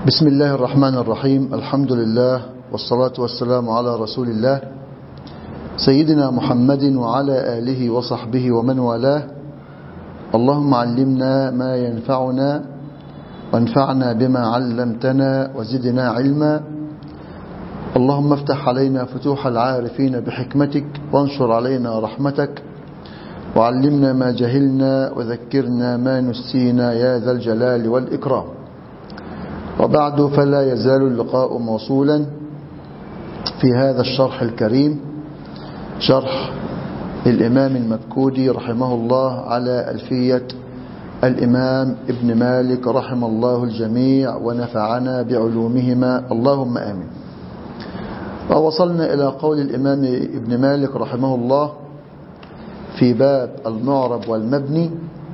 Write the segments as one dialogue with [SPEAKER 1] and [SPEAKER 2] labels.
[SPEAKER 1] بسم الله الرحمن الرحيم. الحمد لله والصلاة والسلام على رسول الله سيدنا محمد وعلى آله وصحبه ومن والاه. اللهم علمنا ما ينفعنا وانفعنا بما علمتنا وزدنا علما. اللهم افتح علينا فتوح العارفين بحكمتك وانشر علينا رحمتك وعلمنا ما جهلنا وذكرنا ما نسينا يا ذا الجلال والإكرام. وبعد، فلا يزال اللقاء موصولا في هذا الشرح الكريم، شرح الإمام المكودي رحمه الله على ألفية الإمام ابن مالك رحم الله الجميع ونفعنا بعلومهما اللهم آمين. ووصلنا إلى قول الإمام ابن مالك رحمه الله في باب المعرب والمبني.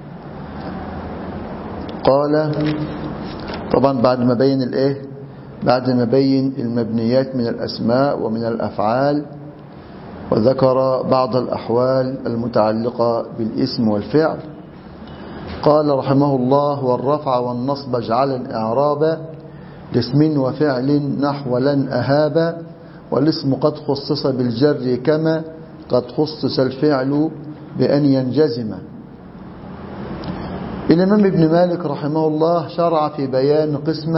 [SPEAKER 1] قال طبعا بعد ما بين المبنيات من الأسماء ومن الأفعال، وذكر بعض الأحوال المتعلقة بالاسم والفعل. قال رحمه الله: والرفع والنصب اجعلا إعرابا لاسم وفعل نحو لن أهابا، والاسم قد خصص بالجر كما قد خصص الفعل بأن ينجزم. الإمام ابن مالك رحمه الله شرع في بيان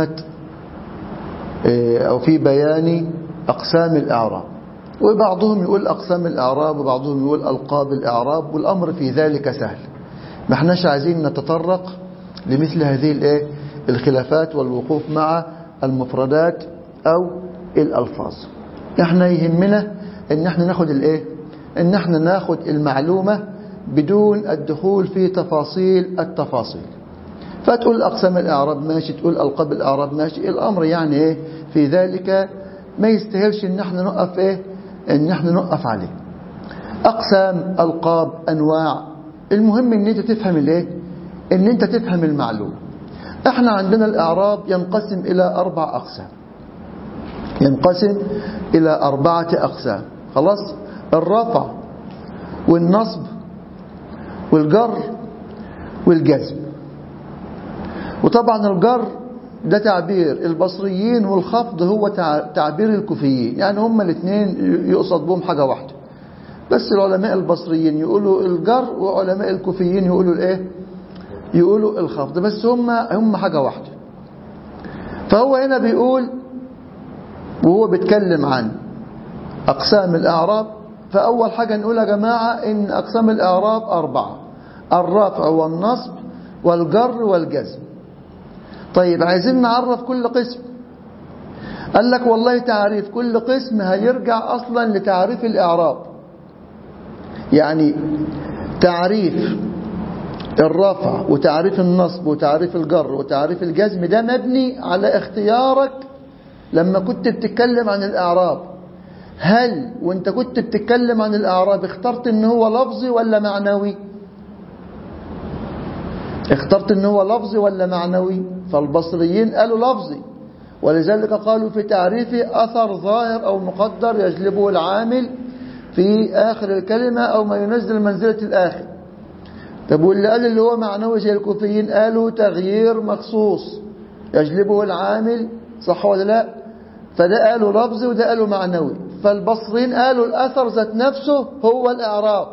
[SPEAKER 1] في بيان أقسام الإعراب، وبعضهم يقول أقسام الإعراب وبعضهم يقول ألقاب الإعراب، والأمر في ذلك سهل. ما احناش عايزين نتطرق لمثل هذه الخلافات والوقوف مع المفردات أو الألفاظ. احنا يهمنا ان احنا ناخد المعلومة بدون الدخول في تفاصيل التفاصيل. فتقول أقسام الإعراب ماشي، تقول ألقاب الإعراب ماشي. الأمر يعني في ذلك ما يستاهلش ان احنا نقف عليه. أقسام، ألقاب، أنواع، المهم ان انت تفهم المعلومة. احنا عندنا الإعراب ينقسم إلى 4 أقسام، ينقسم إلى 4 أقسام. خلاص، الرفع والنصب والجر والجزم. وطبعا الجر ده تعبير البصريين، والخفض هو تعبير الكوفيين، يعني هما الاثنين يقصد بهم حاجة واحدة، بس العلماء البصريين يقولوا الجر وعلماء الكوفيين يقولوا الخفض، بس هم حاجة واحدة. فهو هنا بيقول وهو بيتكلم عن أقسام الإعراب، فأول حاجة نقول يا جماعة إن أقسام الإعراب 4: الرفع والنصب والجر والجزم. طيب، عايزين نعرف كل قسم. قال لك والله تعريف كل قسم هيرجع أصلا لتعريف الإعراب. يعني تعريف الرفع وتعريف النصب وتعريف الجر وتعريف الجزم ده مبني على اختيارك لما كنت بتتكلم عن الإعراب. هل وانت كنت بتتكلم عن الإعراب اخترت ان هو لفظي ولا معنوي؟ اخترت ان هو لفظي ولا معنوي؟ فالبصريين قالوا لفظي، ولذلك قالوا في تعريفه أثر ظاهر أو مقدر يجلبه العامل في آخر الكلمة أو ما ينزل منزلة الآخر. طب واللي قال اللي هو معنوي زي الكوفيين قالوا تغيير مخصوص يجلبه العامل، صح ولا لا؟ فده قالوا لفظي وده قالوا معنوي. فالبصريين قالوا الأثر ذات نفسه هو الإعراب،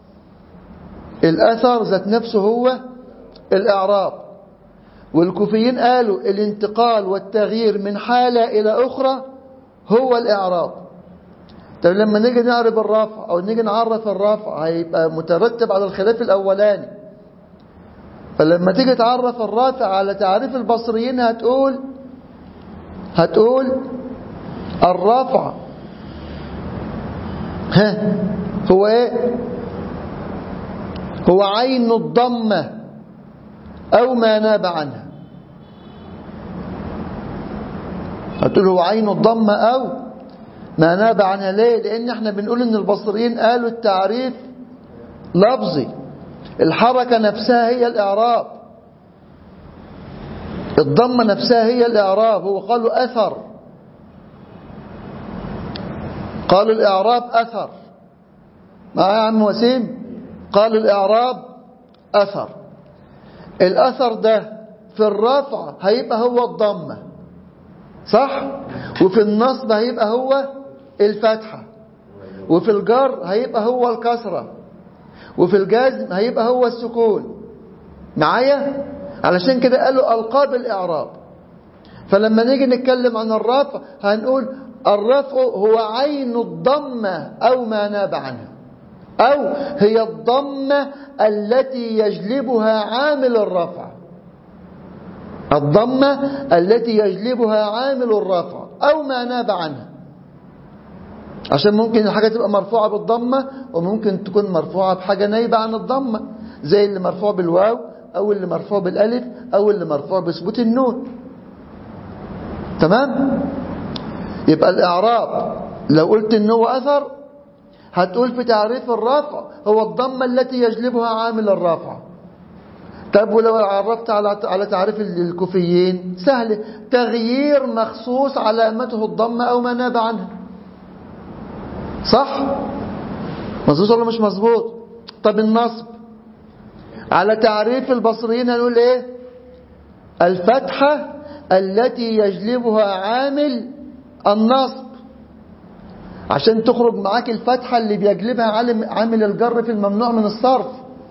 [SPEAKER 1] الأثر ذات نفسه هو الإعراب. والكوفيين قالوا الانتقال والتغيير من حالة إلى أخرى هو الإعراب. طب لما نيجي نعرف الرفع أو نيجي نعرف الرفع هيبقى مترتب على الخلاف الأولاني. فلما تيجي تعرف الرفع على تعريف البصريين هتقول الرفع هو هو عين الضمة أو ما ناب عنها. هتقول هو عين الضمة أو ما ناب عنها. ليه؟ لأن احنا بنقول ان البصريين قالوا التعريف لفظي، الحركة نفسها هي الإعراب، الضمة نفسها هي الإعراب. هو قالوا أثر، قالوا الإعراب أثر. معايا يا عم وسيم؟ قالوا الإعراب أثر. الأثر ده في الرفع هيبقى هو الضمة، صح؟ وفي النصب هيبقى هو الفتحة، وفي الجر هيبقى هو الكسرة، وفي الجزم هيبقى هو السكون. معايا؟ علشان كده قالوا ألقاب الإعراب. فلما نيجي نتكلم عن الرفع هنقول الرفع هو عين الضمة أو ما ناب عنها، أو هي الضمة التي يجلبها عامل الرفع. الضمة التي يجلبها عامل الرفع أو ما ناب عنها، عشان ممكن الحاجة تبقى مرفوعة بالضمة وممكن تكون مرفوعة بحاجة نايبة عن الضمة، زي اللي مرفوع بالواو أو اللي مرفوع بالألف أو اللي مرفوع بثبوت النون. تمام؟ يبقى الإعراب لو قلت إنه هو أثر هتقول في تعريف الرفع هو الضمة التي يجلبها عامل الرفع. طب ولو عرفت على تعريف الكوفيين سهل، تغيير مخصوص علامته الضمة أو ما ناب عنها. صح؟ مظبوط ولا مش مظبوط؟ طب النصب على تعريف البصريين هنقول ايه؟ الفتحة التي يجلبها عامل النصب، عشان تخرج معاك الفتحة اللي بيجلبها عامل الجر في الممنوع من الصرف.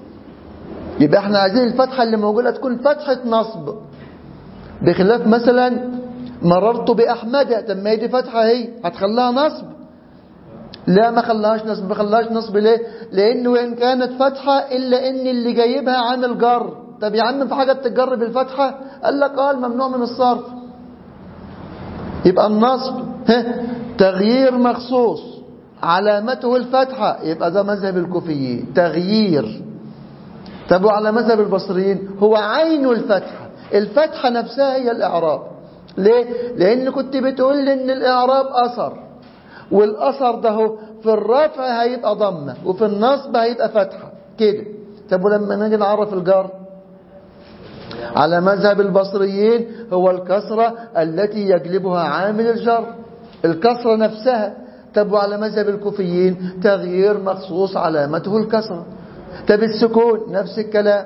[SPEAKER 1] يبقى احنا عايزين الفتحة اللي موجودة تكون فتحة نصب، بخلاف مثلا مررت بأحمد. طب ما هي دي فتحة، هي هتخليها نصب؟ لا، ما خلاهاش نصب. ما خلاهاش نصب ليه؟ لأنه وإن كانت فتحة إلا إن اللي جايبها عامل جر. طب يا عم في حاجة بتتجر بالفتحة؟ قال لك الممنوع من الصرف. يبقى النصب تغيير مخصوص علامته الفتحة، يبقى ده مذهب الكوفيين تغيير. طب وعلى مذهب البصريين هو عين الفتحة. الفتحة نفسها هي الإعراب. ليه؟ لأن كنت بتقول لي إن الإعراب أثر، والأثر ده في الرفع هيبقى ضمة وفي النصب هيبقى فتحة كده. طب ولما نيجي نعرف الجر على مذهب البصريين هو الكسرة التي يجلبها عامل الجر، الكسرة نفسها. طب وعلى مذهب الكوفيين تغيير مخصوص علامته الكسرة. طب السكون نفس الكلام،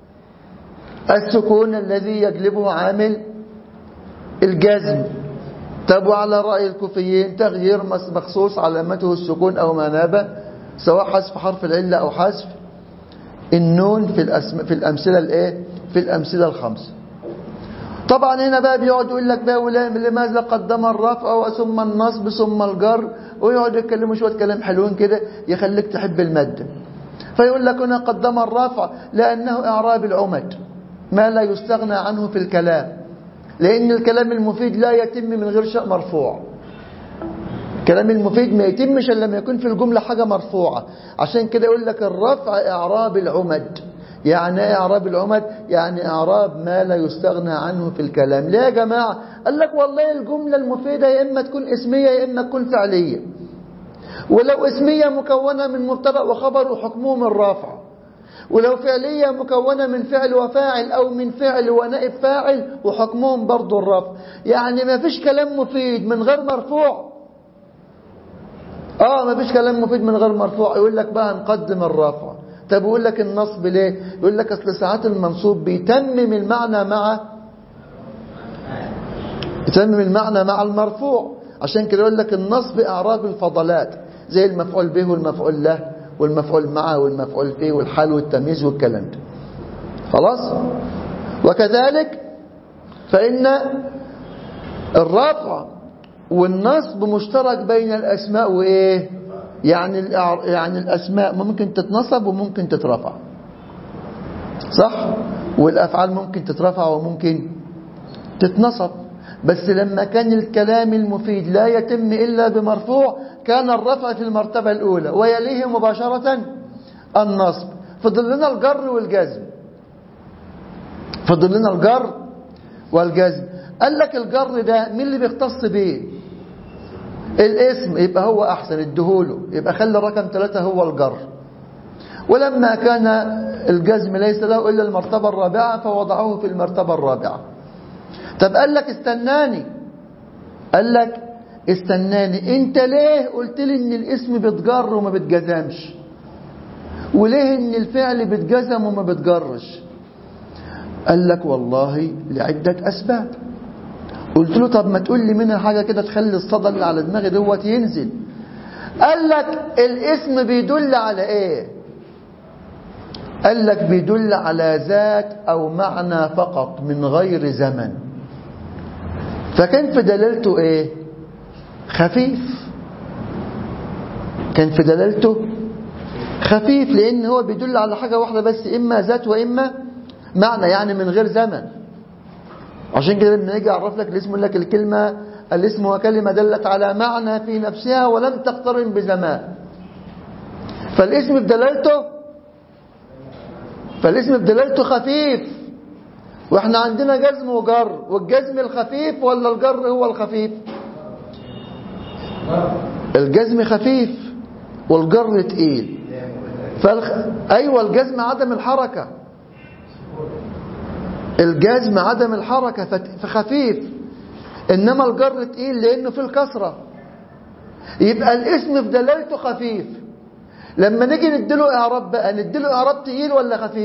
[SPEAKER 1] السكون الذي يجلبه عامل الجزم. طب وعلى رأي الكوفيين تغيير مخصوص علامته السكون أو ما ناب، سواء حذف حرف العلة أو حذف النون في الأمثلة الإيه؟ في الأمثلة الخمسة. طبعا هنا بقى بيقعد يقول لك بقى لماذا قدم الرفع ثم النصب ثم الجر، ويقعد يتكلموا شوية كلام حلوين كده يخليك تحب المادة. فيقول لك هنا قدم الرفع لأنه إعراب العمد، ما لا يستغنى عنه في الكلام، لأن الكلام المفيد لا يتم من غير شيء مرفوع. الكلام المفيد ما يتمش إلا لما يكون في الجملة حاجة مرفوعة. عشان كده يقول لك الرفع إعراب العمد. يعني ايه إعراب العمد؟ يعني إعراب ما لا يستغنى عنه في الكلام. ليه يا جماعة؟ قال لك والله الجملة المفيدة يا إما تكون اسمية يا إما تكون فعلية، ولو اسمية مكونة من مبتدأ وخبر وحكمهم الرفع، ولو فعلية مكونة من فعل وفاعل أو من فعل ونائب فاعل وحكمهم برضو الرفع. يعني ما فيش كلام مفيد من غير مرفوع. ما فيش كلام مفيد من غير مرفوع. يقول لك بقى نقدم الرفع. طب يقول لك النصب ليه؟ يقول لك أصل ساعات المنصوب بيتمم المعنى مع المرفوع. عشان كده يقول لك النصب إعراب الفضلات، زي المفعول به والمفعول له والمفعول معه والمفعول فيه والحال والتمييز والكلام ده. خلاص؟ وكذلك فإن الرفع والنصب مشترك بين الأسماء وإيه؟ يعني الأسماء ممكن تتنصب وممكن تترفع، صح؟ والأفعال ممكن تترفع وممكن تتنصب. بس لما كان الكلام المفيد لا يتم إلا بمرفوع كان الرفع في المرتبة الأولى ويليه مباشرة النصب. فضل لنا الجر والجزم. قال لك الجر ده مين اللي بيختص بيه؟ الاسم، يبقى هو أحسن ادهوله، يبقى خلي رقم 3 هو الجر. ولما كان الجزم ليس له إلا المرتبة الرابعة فوضعه في المرتبة الرابعة. طب قال لك استناني انت ليه قلت لي ان الاسم بيتجر وما بيتجزمش، وليه ان الفعل بيتجزم وما بيتجرش؟ قال لك والله لعدة أسباب. قلت له طب ما تقول لي منها حاجة كده تخلي الصدى اللي على دماغي دوت ينزل. قال لك الاسم بيدل على ايه؟ قال لك بيدل على ذات او معنى فقط من غير زمن. فكان في دلالته ايه؟ خفيف. كان في دلالته خفيف لان هو بيدل على حاجة واحدة بس، اما ذات واما معنى، يعني من غير زمن. عشان كده لما يجي يعرف لك الاسم يقول لك الكلمة الاسم وكلمة دلت على معنى في نفسها ولم تقترن بزمان. فالاسم بدلالته خفيف. واحنا عندنا جزم وجر، والجزم الخفيف ولا الجر هو الخفيف؟ الجزم خفيف والجر تقيل. ايوه الجزم عدم الحركة، الجزم عدم الحركة فخفيف، انما الجر تقيل لانه في الكسرة. يبقى الاسم في دلالته خفيف. لما نيجي نديله اعراب بقى، نديله اعراب تقيل ولا خفيف؟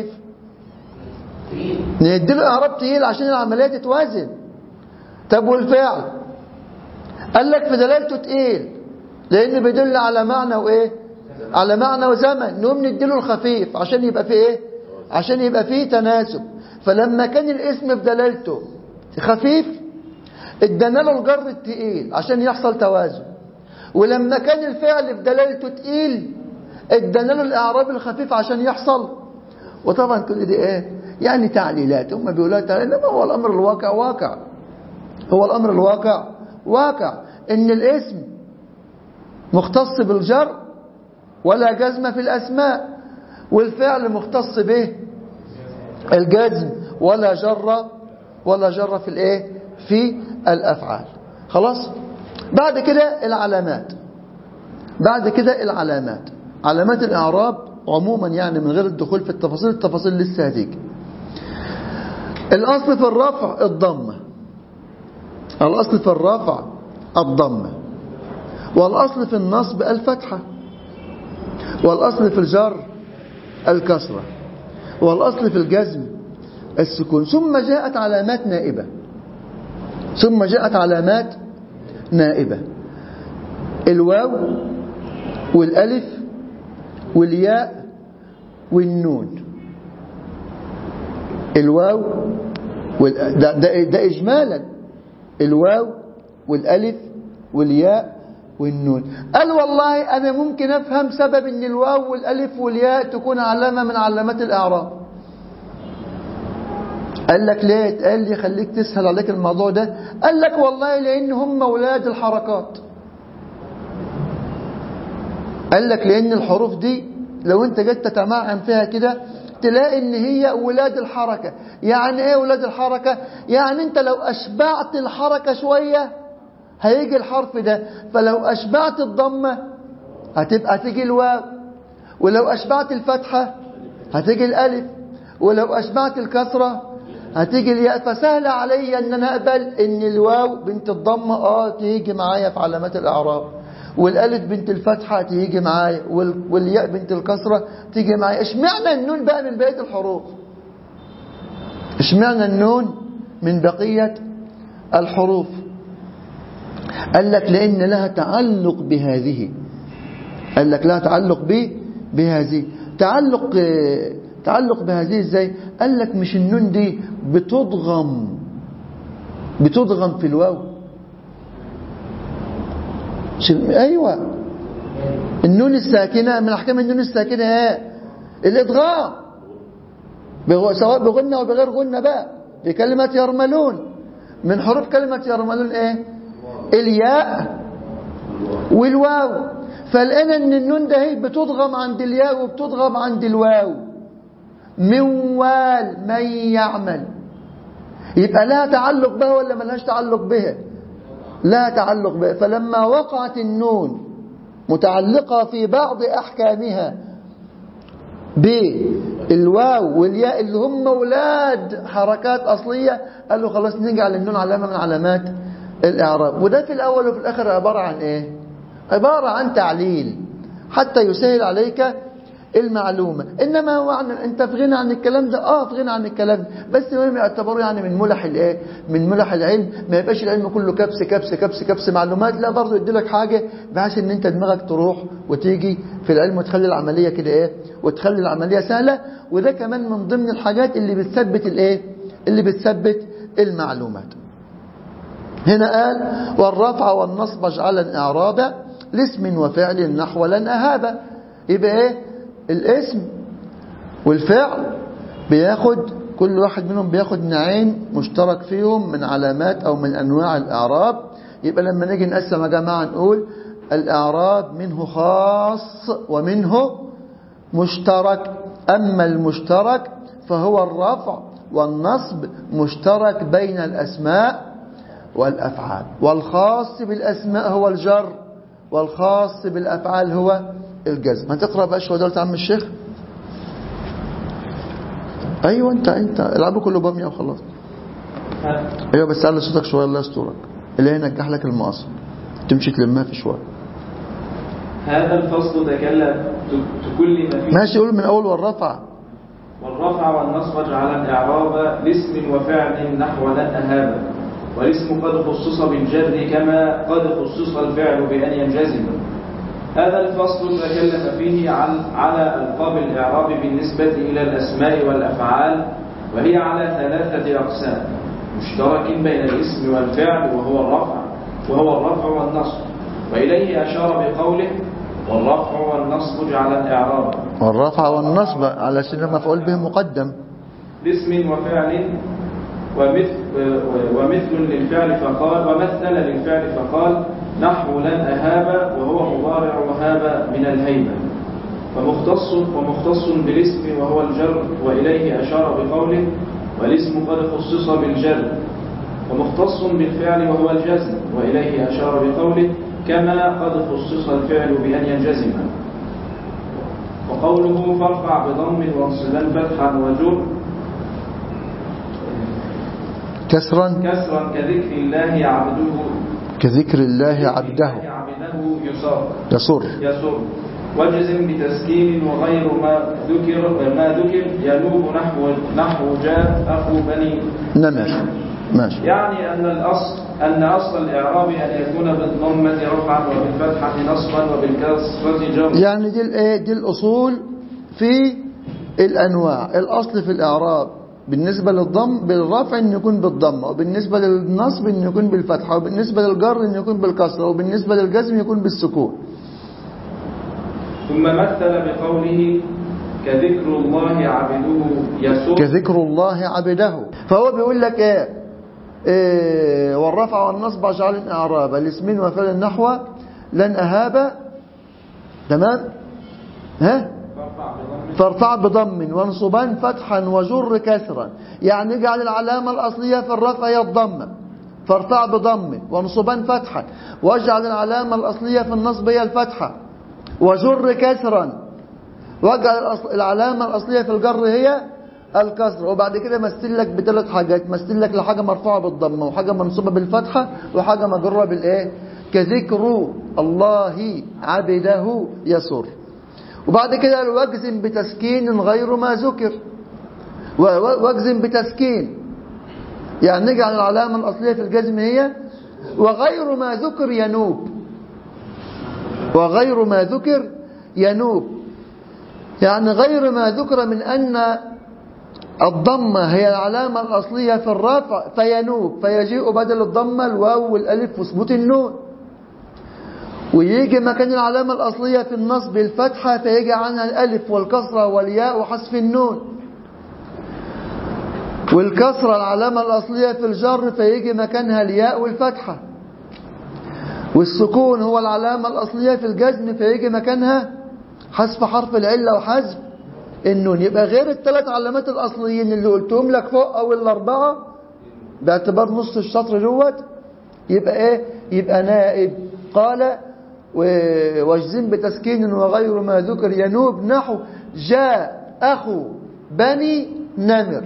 [SPEAKER 1] نديله اعراب تقيل عشان العملية تتوازن. طب والفعل؟ قال لك في دلالته تقيل لانه بيدل على معنى وايه؟ على معنى وزمن. نقوم نديله الخفيف عشان يبقى فيه ايه؟ عشان يبقى فيه تناسب. فلما كان الاسم في دلالته خفيف ادانا له الجر التقيل عشان يحصل توازن، ولما كان الفعل في دلالته تقيل ادانا له الاعراب الخفيف عشان يحصل. وطبعا كل دي ايه؟ يعني تعليلات، هم بيقولوا تعليلات، انما هو الامر الواقع واقع. هو الامر الواقع واقع ان الاسم مختص بالجر ولا جزم في الاسماء، والفعل مختص به الجزم ولا جر في الايه؟ في الافعال. خلاص. بعد كده العلامات، علامات الاعراب عموما، يعني من غير الدخول في التفاصيل لسه هتيجي. الاصل في الرفع الضمه، والاصل في النصب الفتحه، والاصل في الجر الكسره، والاصل في الجزم السكون. ثم جاءت علامات نائبة، الواو والالف والياء والنون. الواو ده اجمالا، الواو والالف والياء والنون. قال والله انا ممكن افهم سبب ان الواو والالف والياء تكون علامة من علامات الاعراب. قال لك ليه؟ قال لي خليك تسهل عليك الموضوع ده. قال لك والله لان هم اولاد الحركات. قال لك لان الحروف دي لو انت جيت تتمعن فيها كده تلاقي ان هي ولاد الحركة. يعني ايه ولاد الحركة؟ يعني انت لو اشبعت الحركة شوية هيجي الحرف ده، فلو اشبعت الضمة هتيجي الواو، ولو اشبعت الفتحة هتيجي الالف، ولو اشبعت الكسرة هتيجي الياء. فسهل عليا ان انا اقبل ان الواو بنت الضمة تيجي معايا في علامات الاعراب، والالف بنت الفتحة تيجي معايا، والياء بنت الكسرة تيجي معايا. اشمعنى النون بقى من بقية الحروف؟ اشمعنى النون من بقية الحروف؟ قال لك لان لها تعلق بهذه. قال لك لها تعلق بهذه. تعلق بهذه ازاي؟ قال لك مش النون دي بتضغم في الواو. ايوه النون الساكنه من احكام النون الساكنه الادغام، سواء بغنى او بغير غنى. بقى في كلمه يرملون من حروف كلمه يرملون ايه؟ الياء والواو. فالآن ان النون ده بتضغم عند الياء وبتضغم عند الواو. من يعمل، يبقى لها تعلق بها ولا ملهاش تعلق بها؟ لا تعلق بها. فلما وقعت النون متعلقة في بعض أحكامها بالواو والياء اللي هم أولاد حركات أصلية، قالوا خلاص نجعل النون علامة من علامات الإعراب. وده في الأول وفي الآخر عبارة عن إيه؟ عبارة عن تعليل حتى يسهل عليك المعلومة. إنما هو أنت في غنى عن الكلام ده، في غنى عن الكلام ده، بس ما يعتبروا يعني من ملح الإيه، من ملح العلم. ما يبقاش العلم كله كبس كبس كبس كبس معلومات، لا، برضه يدي لك حاجة بحيث إن أنت دماغك تروح وتيجي في العلم وتخلي العملية كده إيه، وتخلي العملية سهلة. وده كمان من ضمن الحاجات اللي بتثبت الإيه، اللي بتثبت المعلومات. هنا قال والرفع والنصب اجعلا إعرابا لاسم وفعل نحو لن أهابا. يبقى إيه، الاسم والفعل بياخد كل واحد منهم بياخد نوعين مشترك فيهم من علامات أو من أنواع الإعراب. يبقى لما نيجي نقسم يا جماعة نقول الإعراب منه خاص ومنه مشترك. أما المشترك فهو الرفع والنصب مشترك بين الأسماء والأفعال، والخاص بالأسماء هو الجر، والخاص بالأفعال هو الجزم. هتقرأ بقى شوية دولة عم الشيخ؟ أيوة أنت العبوا كله بامية وخلاص. أيوة بس على صوتك شوية الله يسترك، اللي ينجح لك المقص تمشي تلمها في شوية.
[SPEAKER 2] هذا الفصل تكلم تكلم فيه.
[SPEAKER 1] ماشي، قول من أول والرفع
[SPEAKER 2] والنصب اجعلا إعرابا لاسم وفعل نحو لن أهابا، والاسم قد خصص بالجر كما قد خصص الفعل بأن ينجزم. هذا الفصل تكلم فيه على ألقاب الإعراب بالنسبة إلى الأسماء والأفعال، وهي على 3 أقسام: مشترك بين الاسم والفعل وهو الرفع والنصب، وإليه أشار بقوله والرفع والنصب جعلا إعرابا.
[SPEAKER 1] والرفع والنصب على سن مفعول به مقدم
[SPEAKER 2] لاسم وفعل ومثل للفعل فقال ومثل للفعل فقال نحو لن أهاب، وهو مضارع وهاب من الهيبة. ومختص بالاسم وهو الجر، وإليه أشار بقوله والاسم قد خصص بالجر. ومختص بالفعل وهو الجزم، وإليه أشار بقوله كما قد خصص الفعل بأن ينجزم. وقوله فارفع بضم وانصبا فتحا وجر كسرا
[SPEAKER 1] كذكر الله عبده يسر
[SPEAKER 2] وجزم بتسكين وغير ما ذكر ينوب نحو جاء أخو بني
[SPEAKER 1] نمر. ماشي.
[SPEAKER 2] يعني أن أصل الإعراب أن يكون بالضمة رفعا وبالفتحة نصبا وبالكسرة جرا.
[SPEAKER 1] يعني دي الأصول في الأنواع. الأصل في الإعراب بالنسبة بالرفع أن يكون بالضمة، وبالنسبة للنصب أن يكون بالفتحة، وبالنسبة للجر أن يكون بالكسرة، وبالنسبة للجزم يكون بالسكون.
[SPEAKER 2] ثم مثل بقوله كذكر الله عبده يسر.
[SPEAKER 1] كذكر الله عبده. فهو بيقول لك والرفع والنصب اجعل إعرابا لاسم وفعل نحو لن أهاب. تمام. فارفع بضم وانصبا فتحا وجر كسرا. يعني اجعل العلامة الأصلية في الرفع هي الضمة، فارفع بضم وانصبا فتحا، واجعل العلامة الأصلية في النصب هي الفتحة وجر كسرا، واجعل العلامة الأصلية في الجر هي الكسر. وبعد كده مثل لك ب3 حاجات، مثل لك لحاجة مرفوعة بالضمة، وحاجة منصوبة بالفتحة، وحاجة مجرة بالإيه، كذكر الله عبده يسر. وبعد كده واجزم بتسكين غير ما ذكر، واجزم بتسكين يعني نجعل العلامة الأصلية في الجزم هي وغير ما ذكر ينوب. وغير ما ذكر ينوب يعني غير ما ذكر من أن الضمة هي العلامة الأصلية في الرفع فينوب، فيجيء بدل الضمة الواو والألف وثبوت النون، ويجي مكان العلامة الأصلية في النصب الفتحة فيجي عنها الألف والكسرة والياء وحذف النون، والكسرة العلامة الأصلية في الجر فيجي مكانها الياء والفتحة، والسكون هو العلامة الأصلية في الجزم فيجي مكانها حذف حرف العلة وحذف النون. يبقى غير ال3 علامات الأصليين اللي قلتهم لك فوق أو ال4 باعتبار نص الشطر دوت، يبقى إيه؟ يبقى نائب. قال واجزم بتسكين وغير ما ذكر ينوب نحو جاء أخو بني نمر.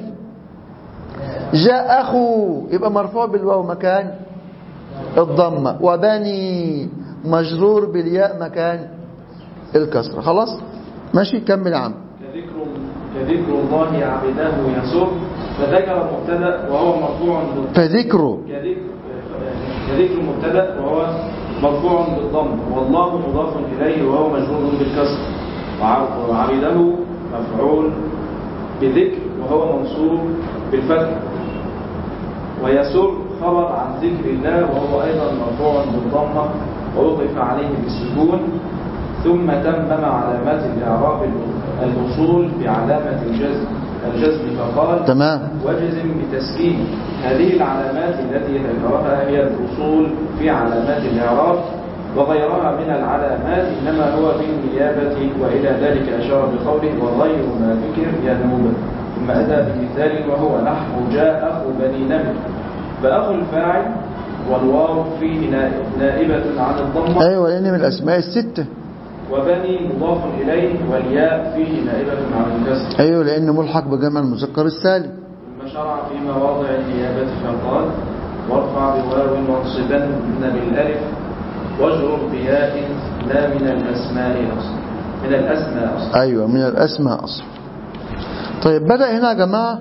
[SPEAKER 1] جاء أخو يبقى مرفوع بالواو مكان الضمة، وبني مجرور بالياء مكان الكسرة. خلاص ماشي كمل يا عم.
[SPEAKER 2] كذكر الله عبده يسر، فذكر مبتدا وهو مرفوع
[SPEAKER 1] فذكره
[SPEAKER 2] كذكر مبتدا وهو مرفوع بالضم، والله مضاف اليه وهو مجرور بالكسر، وعبده مفعول بذكر وهو منصوب بالفتح، ويسر خبر عن ذكر الله وهو ايضا مرفوع بالضمه ووقف عليه بالسكون، ثم تمم علامات الاعراب الوصول بعلامه الجزم فقال
[SPEAKER 1] تمام
[SPEAKER 2] وجزم بتسكين. هذه العلامات التي ذكرها هي الوصول في علامات الاعراب، وغيرها من العلامات إنما هو بالنيابة، وإلى ذلك أشار بقوله وغير ما ذكر ينوب، ثم أتى بمثال وهو نحو جاء أخو بني نمر، فأخو الفاعل والواو فيه نائبة عن الضمة،
[SPEAKER 1] أيوة لأن من الأسماء الستة،
[SPEAKER 2] وبني مضاف إليه والياء فيه نائبة عن الكسر،
[SPEAKER 1] أيوة لأنه ملحق بجمع المذكر السالم.
[SPEAKER 2] ثم شرع في مواضع النيابة فقال وارفع بواو وانصبن بالألف واجرر بياء لا من الأسماء أصلا، من الأسماء أصلا.
[SPEAKER 1] أيوة من الأسماء أصلا. طيب بدأ هنا يا جماعة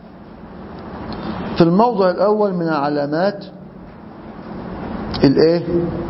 [SPEAKER 1] في الموضع الأول من علامات الإيه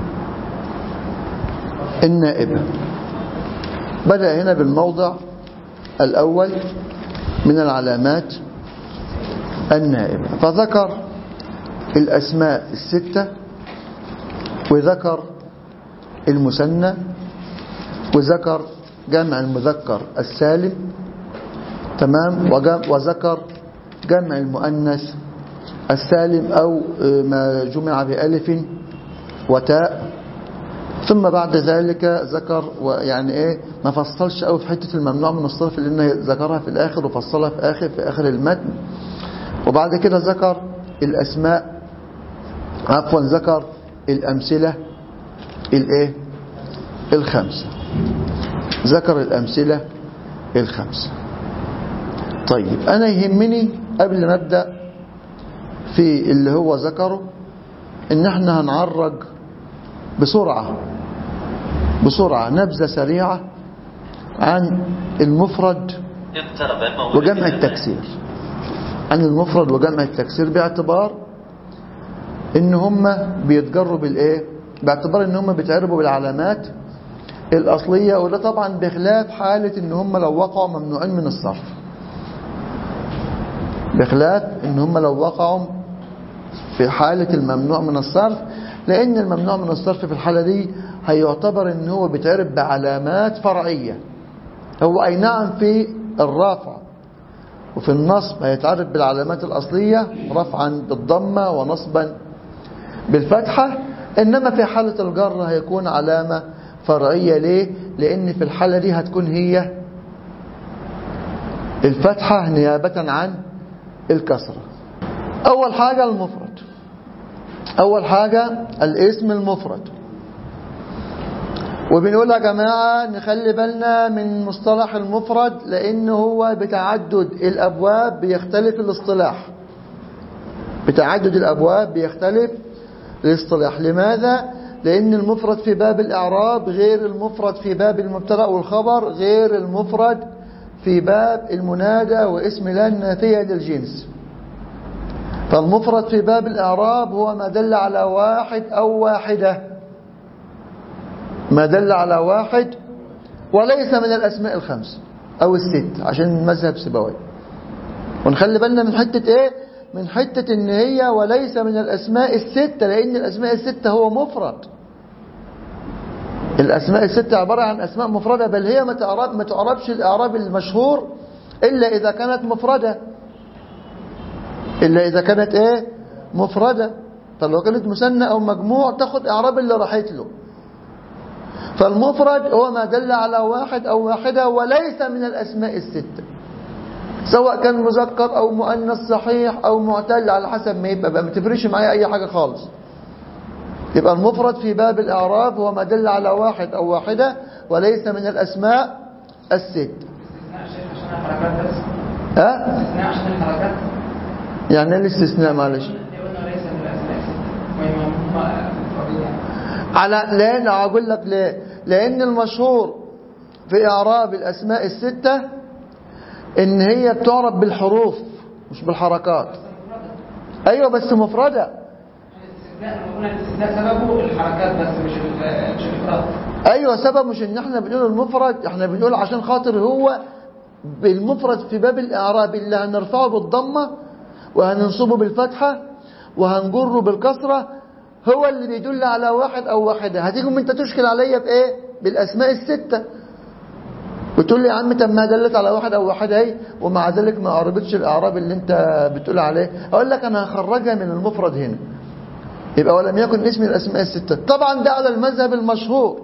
[SPEAKER 1] النائبة، بدأ هنا بالموضع الأول من العلامات النائبة، فذكر الأسماء الستة، وذكر المثنى، وذكر جمع المذكر السالم، تمام، وذكر جمع المؤنث السالم أو ما جمع بألف وتاء، ثم بعد ذلك ذكر ويعني ايه ما فصلش قوي في حته الممنوع من الصرف لانه ذكرها في الاخر وفصلها في اخر المتن، وبعد كده ذكر الاسماء ذكر الامثله الايه الخمسه، ذكر الامثله الخمسه. طيب انا يهمني قبل ما ابدا في اللي هو ذكره ان احنا هنعرج بسرعة نبذة سريعة عن المفرد وجمع التكسير، عن المفرد وجمع التكسير، باعتبار ان هم بيتجروا بالايه، باعتبار ان هم بيتعربوا بالعلامات الاصلية، وده طبعا بخلاف حالة ان هم لو وقعوا ممنوعين من الصرف، بخلاف ان هم لو وقعوا في حالة الممنوع من الصرف، لأن الممنوع من الصرف في الحالة دي هيعتبر ان هو بيتعرب بعلامات فرعية، هو أي نعم في الرفع وفي النصب هيتعرب بالعلامات الأصلية، رفعا بالضمة ونصبا بالفتحة، إنما في حالة الجر هيكون علامة فرعية. ليه؟ لأن في الحالة دي هتكون هي الفتحة نيابة عن الكسرة. أول حاجة المفرد، أول حاجة الاسم المفرد، وبنقول يا جماعة نخلي بالنا من مصطلح المفرد، لأنه هو بتعدد الأبواب بيختلف الاصطلاح، بتعدد الأبواب بيختلف الاصطلاح. لماذا؟ لأن المفرد في باب الإعراب غير المفرد في باب المبتدأ والخبر، غير المفرد في باب المنادى واسم لا النافية للجنس. فالمفرد في باب الإعراب هو ما دل على واحد أو واحدة، ما دل على واحد وليس من الأسماء الخمس أو الست، عشان المذهب سيبويه. ونخلي بالنا من حتة إيه؟ من حتة إن هي وليس من الأسماء الستة، لأن الأسماء الستة هو مفرد، الأسماء الستة عبارة عن أسماء مفردة، بل هي ما تعربش الإعراب المشهور إلا إذا كانت مفردة، إلا إذا كانت إيه؟ مفردة. فلو كانت مثنى أو مجموع تاخد إعراب اللي راحت له. فالمفرد هو ما دل على واحد أو واحدة وليس من الأسماء الستة، سواء كان مذكر أو مؤنث صحيح أو معتل، على حسب ما يبقى، ما تفرقش معايا أي حاجة خالص. يبقى المفرد في باب الإعراب هو ما دل على واحد أو واحدة وليس من الأسماء الستة.
[SPEAKER 2] عشان الحركات
[SPEAKER 1] يعني الاستثناء معلش على ليه؟ أقول لك ليه؟ لأن المشهور في إعراب الأسماء الستة إن هي بتعرب بالحروف مش بالحركات. أيوة بس مفردة.
[SPEAKER 3] الاستثناء سببه الحركات بس مش الإفراد.
[SPEAKER 1] أيوة سبب مش إن إحنا بنقول المفرد، إحنا بنقول عشان خاطر هو بالمفرد في باب الإعراب اللي هنرفعه بالضمة وهننصبه بالفتحة وهنجره بالكسرة هو اللي بيدل على واحد أو واحدة. هتيجوا أنت تشكل عليا بإيه؟ بالأسماء الستة. بتقول لي يا عم طب ما دلت على واحد أو واحدة اهي ومع ذلك ما قربتش الإعراب اللي أنت بتقول عليه. أقول لك أنا هخرجها من المفرد هنا، يبقى ولم يكن اسم الأسماء الستة. طبعا ده على المذهب المشهور،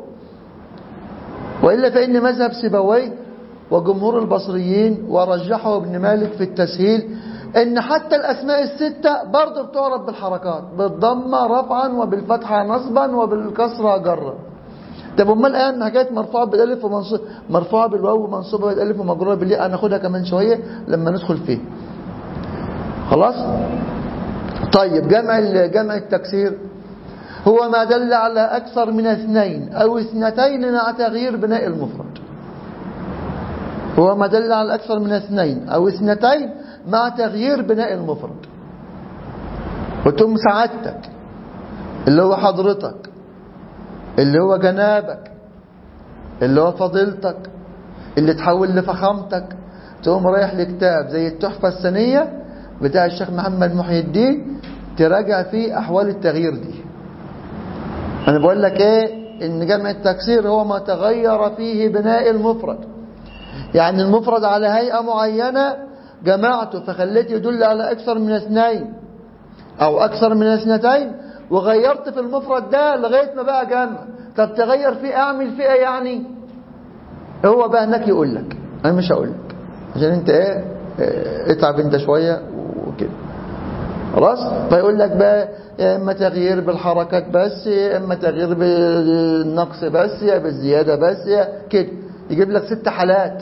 [SPEAKER 1] وإلا فإن مذهب سيبويه وجمهور البصريين ورجحه ابن مالك في التسهيل ان حتى الاسماء الستة برضه بتعرب بالحركات، بالضمة رفعا وبالفتحة نصبا وبالكسرة جرا. طب امال الان حكايه مرفوعه بالالف ومنصوب، مرفوعه بالواو ومنصوبه بالالف ومجروره بالياء هناخدها كمان شويه لما ندخل فيه. خلاص؟ طيب جمع التكسير هو ما دل على اكثر من اثنين او اثنتين مع تغيير بناء المفرد. هو ما دل على أكثر من اثنين أو اثنتين مع تغيير بناء المفرد. وتم سعادتك اللي هو حضرتك، اللي هو جنابك، اللي هو فضيلتك، اللي تحول لفخامتك. تقوم رايح لكتاب زي التحفة السنية بتاع الشيخ محمد محي الدين تراجع فيه أحوال التغيير دي. أنا بقول لك إيه؟ إن جمع التكسير هو ما تغير فيه بناء المفرد. يعني المفرد على هيئة معينة جمعته فخليته يدل على أكثر من اثنين أو أكثر من اثنتين وغيرت في المفرد ده لغاية ما بقى جمع. طب تغير فيه أعمل فيه إيه يعني؟ هو بقى هناك يقول لك، أنا مش هقول لك عشان أنت إيه اتعب أنت شوية وكده. خلاص؟ فيقول لك بقى يا إما تغيير بالحركات بس، يا إما تغيير بالنقص بس، يا بالزيادة بس، يا كده. يجيب لك 6 حالات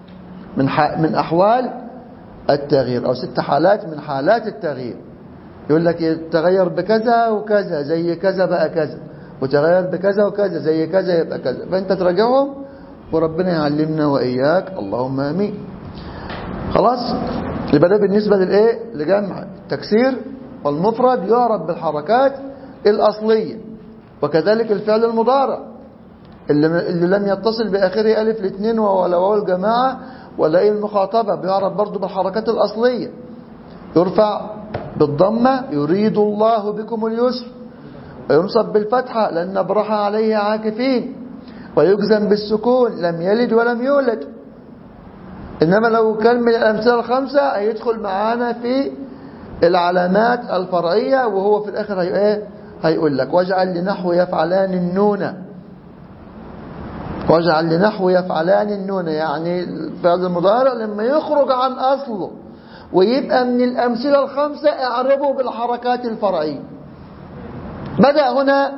[SPEAKER 1] من أحوال التغيير أو 6 حالات من حالات التغيير. يقول لك يتغير بكذا وكذا زي كذا بقى كذا، وتغير بكذا وكذا زي كذا يبقى كذا. فأنت تراجعهم وربنا يعلمنا وإياك، اللهم آمين. خلاص؟ يبقى ده بالنسبة للإيه؟ لجمع التكسير. والمفرد يعرب بالحركات الأصلية، وكذلك الفعل المضارع اللي لم يتصل بآخره ألف الاثنين ولا واو الجماعة ولا أي المخاطبة بيعرف برضو بالحركات الأصلية. يرفع بالضمة يريد الله بكم اليسر، وينصب بالفتحة لأن نبرح عليه عاكفين، ويجزم بالسكون لم يلد ولم يولد. إنما لو كان من الأمثلة 5 هيدخل معانا في العلامات الفرعية، وهو في الآخر هيقول لك واجعل لنحو يفعلان النون، واجعل لنحو يفعلان النون. يعني الفعل المضارع لما يخرج عن أصله ويبقى من الأمثلة 5 اعربه بالحركات الفرعية. بدأ هنا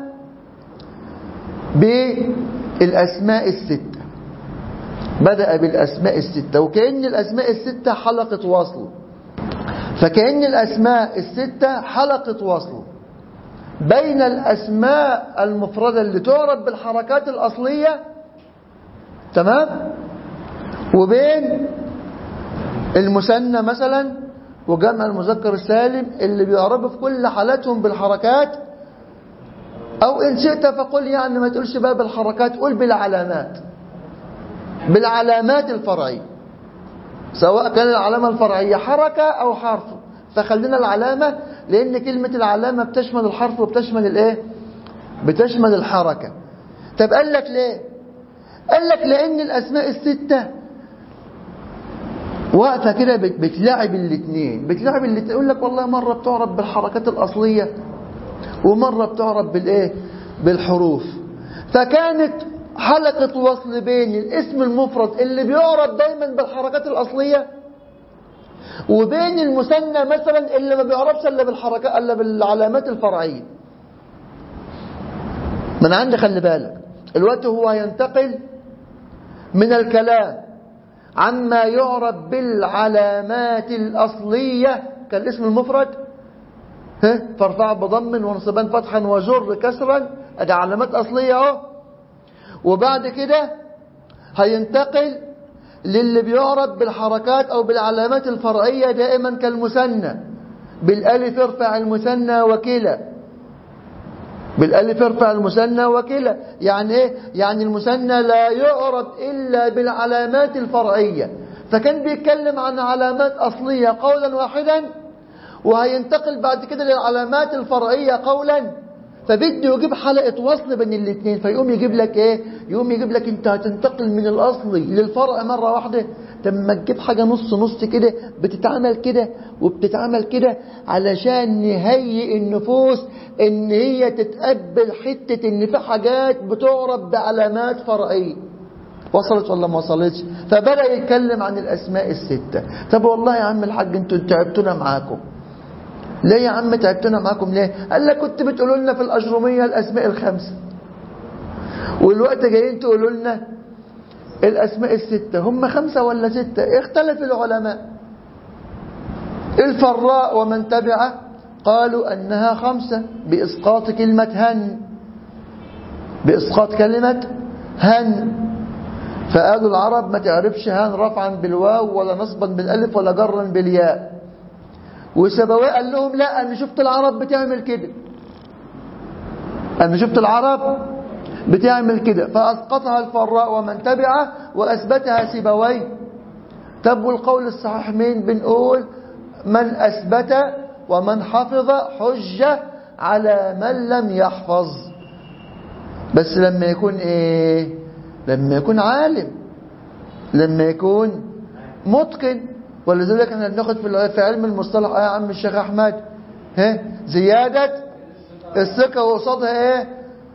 [SPEAKER 1] بالأسماء الستة، بدأ بالأسماء الستة، وكأن الأسماء الستة حلقة وصل. فكأن الأسماء الستة حلقة وصل بين الأسماء المفردة اللي تعرب بالحركات الأصلية، تمام، وبين المثنى مثلا وجمع المذكر السالم اللي بيعربوا في كل حالاتهم بالحركات. أو إن شئت فقل يعني ما تقولش بقى بالحركات، قول بالعلامات، بالعلامات الفرعية، سواء كان العلامة الفرعية حركة أو حرف. فخلينا العلامة لأن كلمة العلامة بتشمل الحرف وبتشمل الإيه؟ بتشمل الحركة. طب قال لك ليه؟ قال لك لأن الأسماء الستة واقفة كده بتلعب الاثنين، بتلعب اللي تقول لك والله مرة بتعرب بالحركات الأصلية ومرة بتعرب بالإيه؟ بالحروف. فكانت حلقة وصل بين الاسم المفرد اللي بيعرب دايما بالحركات الأصلية وبين المثنى مثلا اللي ما بيعربش الا بالحركات الا بالعلامات الفرعية. من عندي خلي بالك الوقت هو ينتقل من الكلام عما يعرب بالعلامات الأصلية كالاسم المفرد فارفع بضم ونصبان فتحا وجر كسرا، ادي علامات أصلية اهو. وبعد كده هينتقل للي بيعرب بالحركات أو بالعلامات الفرعية دائما كالمثنى. بالألف ارفع المثنى وكلا، بالألف ارفع المثنى وكلا. يعني إيه؟ يعني المثنى لا يعرب إلا بالعلامات الفرعية. فكان بيتكلم عن علامات أصلية قولا واحدا، وهينتقل بعد كده للعلامات الفرعية قولا. فبده يجيب حلقة وصل بين الاثنين، فيقوم يجيب لك ايه؟ يقوم يجيب لك انت هتنتقل من الاصلي للفرع مرة واحدة. لما تجيب حاجة نص نص كده، بتتعمل كده وبتتعمل كده علشان نهيئ النفوس ان هي تتقبل حتة ان في حاجات بتعرب بعلامات فرعية. وصلت ولا ما وصلتش؟ فبدأ يتكلم عن الاسماء الستة. طب والله يا عم الحاج انتوا تعبتونا معاكم. ليه يا عم تعبتنا معاكم ليه؟ قال لك كنت بتقولوا لنا في الأجرومية الأسماء الخمسة، والوقت جايين تقولوا لنا الأسماء الستة. هم خمسة ولا ستة؟ اختلف العلماء. الفراء ومن تبعه قالوا أنها خمسة بإسقاط كلمة هن، بإسقاط كلمة هن. فقالوا العرب ما تعرفش هن رفعا بالواو ولا نصبا بالألف ولا جرا بالياء. وسبويه قال لهم لا، أنا شفت العرب بتعمل كده، أنا شفت العرب بتعمل كده. فأسقطها الفراء ومن تبعه وأثبتها سبويه. طب والقول الصحيح مين؟ بنقول من أثبت ومن حفظ حجة على من لم يحفظ، بس لما يكون إيه؟ لما يكون عالم، لما يكون متقن. ولذلك احنا بناخد في علم المصطلح يا عم الشيخ احمد زيادة الثقة وقصادها ايه؟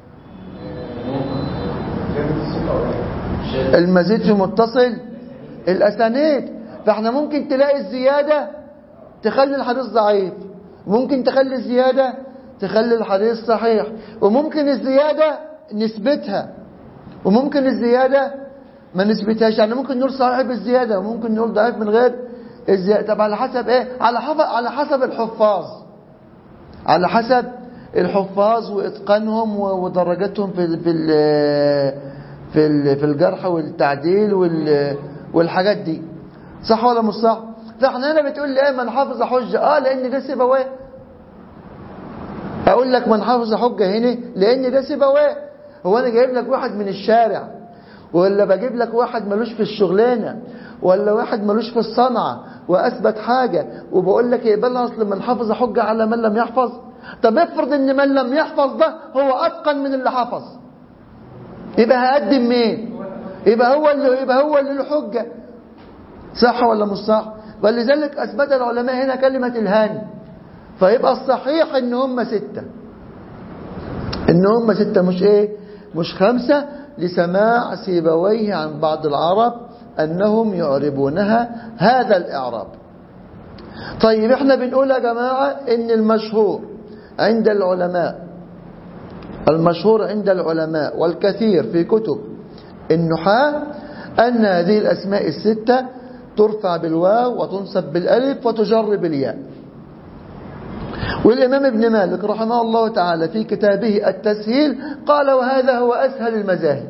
[SPEAKER 1] المزيد في متصل الاسانيد. فاحنا ممكن تلاقي الزيادة تخلي الحديث ضعيف، ممكن تخلي الزيادة تخلي الحديث صحيح، وممكن الزيادة نثبتها وممكن الزيادة ما نثبتهاش. يعني ممكن نقول صحيح بالزيادة وممكن نقول ضعيف من غير الزيادة. طب على حسب ايه؟ على حسب الحفاظ، على حسب الحفاظ واتقانهم ودرجتهم في الجرح والتعديل والحاجات دي. صح ولا مش صح؟ فاحنا هنا بتقول لي ايه من حافظ حجة؟ لان ده سيبويه. اقول لك من حافظ حجة هنا لان ده سيبويه. هو انا جايب لك واحد من الشارع ولا بجيب لك واحد ملوش في الشغلانة ولا واحد ملوش في الصنعة وأثبت حاجة وبقول لك يقبلها أصل من حفظ حجة على من لم يحفظ؟ طب افرض ان من لم يحفظ ده هو أتقن من اللي حفظ، يبقى هقدم مين؟ يبقى هو اللي له حجة. صح ولا مش صح؟ ولذلك أثبت العلماء هنا كلمة الهان. فيبقى الصحيح ان هم ستة، ان هم ستة مش ايه؟ مش خمسة، لسماع سيبويه عن بعض العرب أنهم يعربونها هذا الإعراب. طيب احنا بنقول يا جماعة ان المشهور عند العلماء، المشهور عند العلماء والكثير في كتب النحاة أن هذه الأسماء الستة ترفع بالواو وتنصب بالألف وتجر بالياء. والإمام ابن مالك رحمه الله تعالى في كتابه التسهيل قال وهذا هو أسهل المذاهب.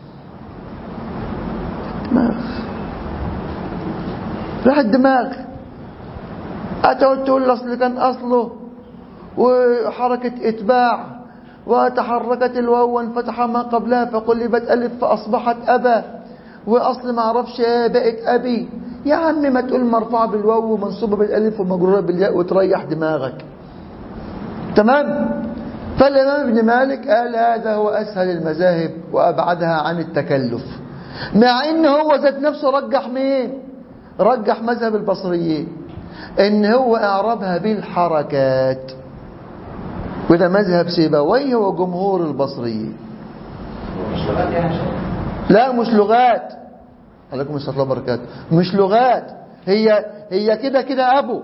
[SPEAKER 1] راح الدماغ أتقول تقول أصل كان أصله وحركة إتباع وتحركت الواو وانفتح ما قبلها فقلبت ألف فأصبحت أبا، وأصل ما عرفش بقت أبي. يا عم ما تقول مرفوعة بالواو ومنصوبة بالألف ومجرورة بالياء وتريح دماغك. تمام؟ فالإمام ابن مالك قال هذا هو أسهل المذاهب وأبعدها عن التكلف، مع إن هو ذات نفسه رجح مين؟ رجح مذهب البصريين إن هو إعرابها بالحركات، وده مذهب سيبويه وجمهور البصريين.
[SPEAKER 3] مش لغات يعني شيء؟
[SPEAKER 1] لا مش لغات. عليكم السلام الله وبركاته. مش لغات، هي كده كده أبو،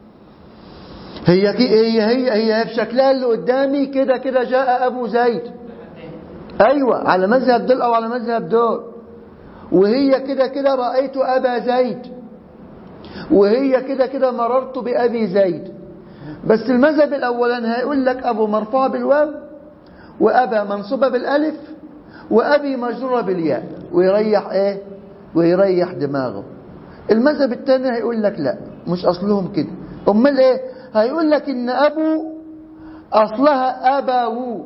[SPEAKER 1] هي في شكلها اللي قدامي كده كده جاء أبو زيد. أيوة على مذهب دول أو على مذهب دول. وهي كده كده رأيت أبا زيد، وهي كده كده مررت بأبي زيد. بس المذهب الأولاني هيقول لك أبو مرفوع بالواو وأبا منصوبة بالألف وأبي مجرورة بالياء. ويريح ايه، ويريح دماغه. المذهب الثاني هيقول لك لا، مش اصلهم كده. امال ايه؟ هيقول لك ان ابو اصلها ابو،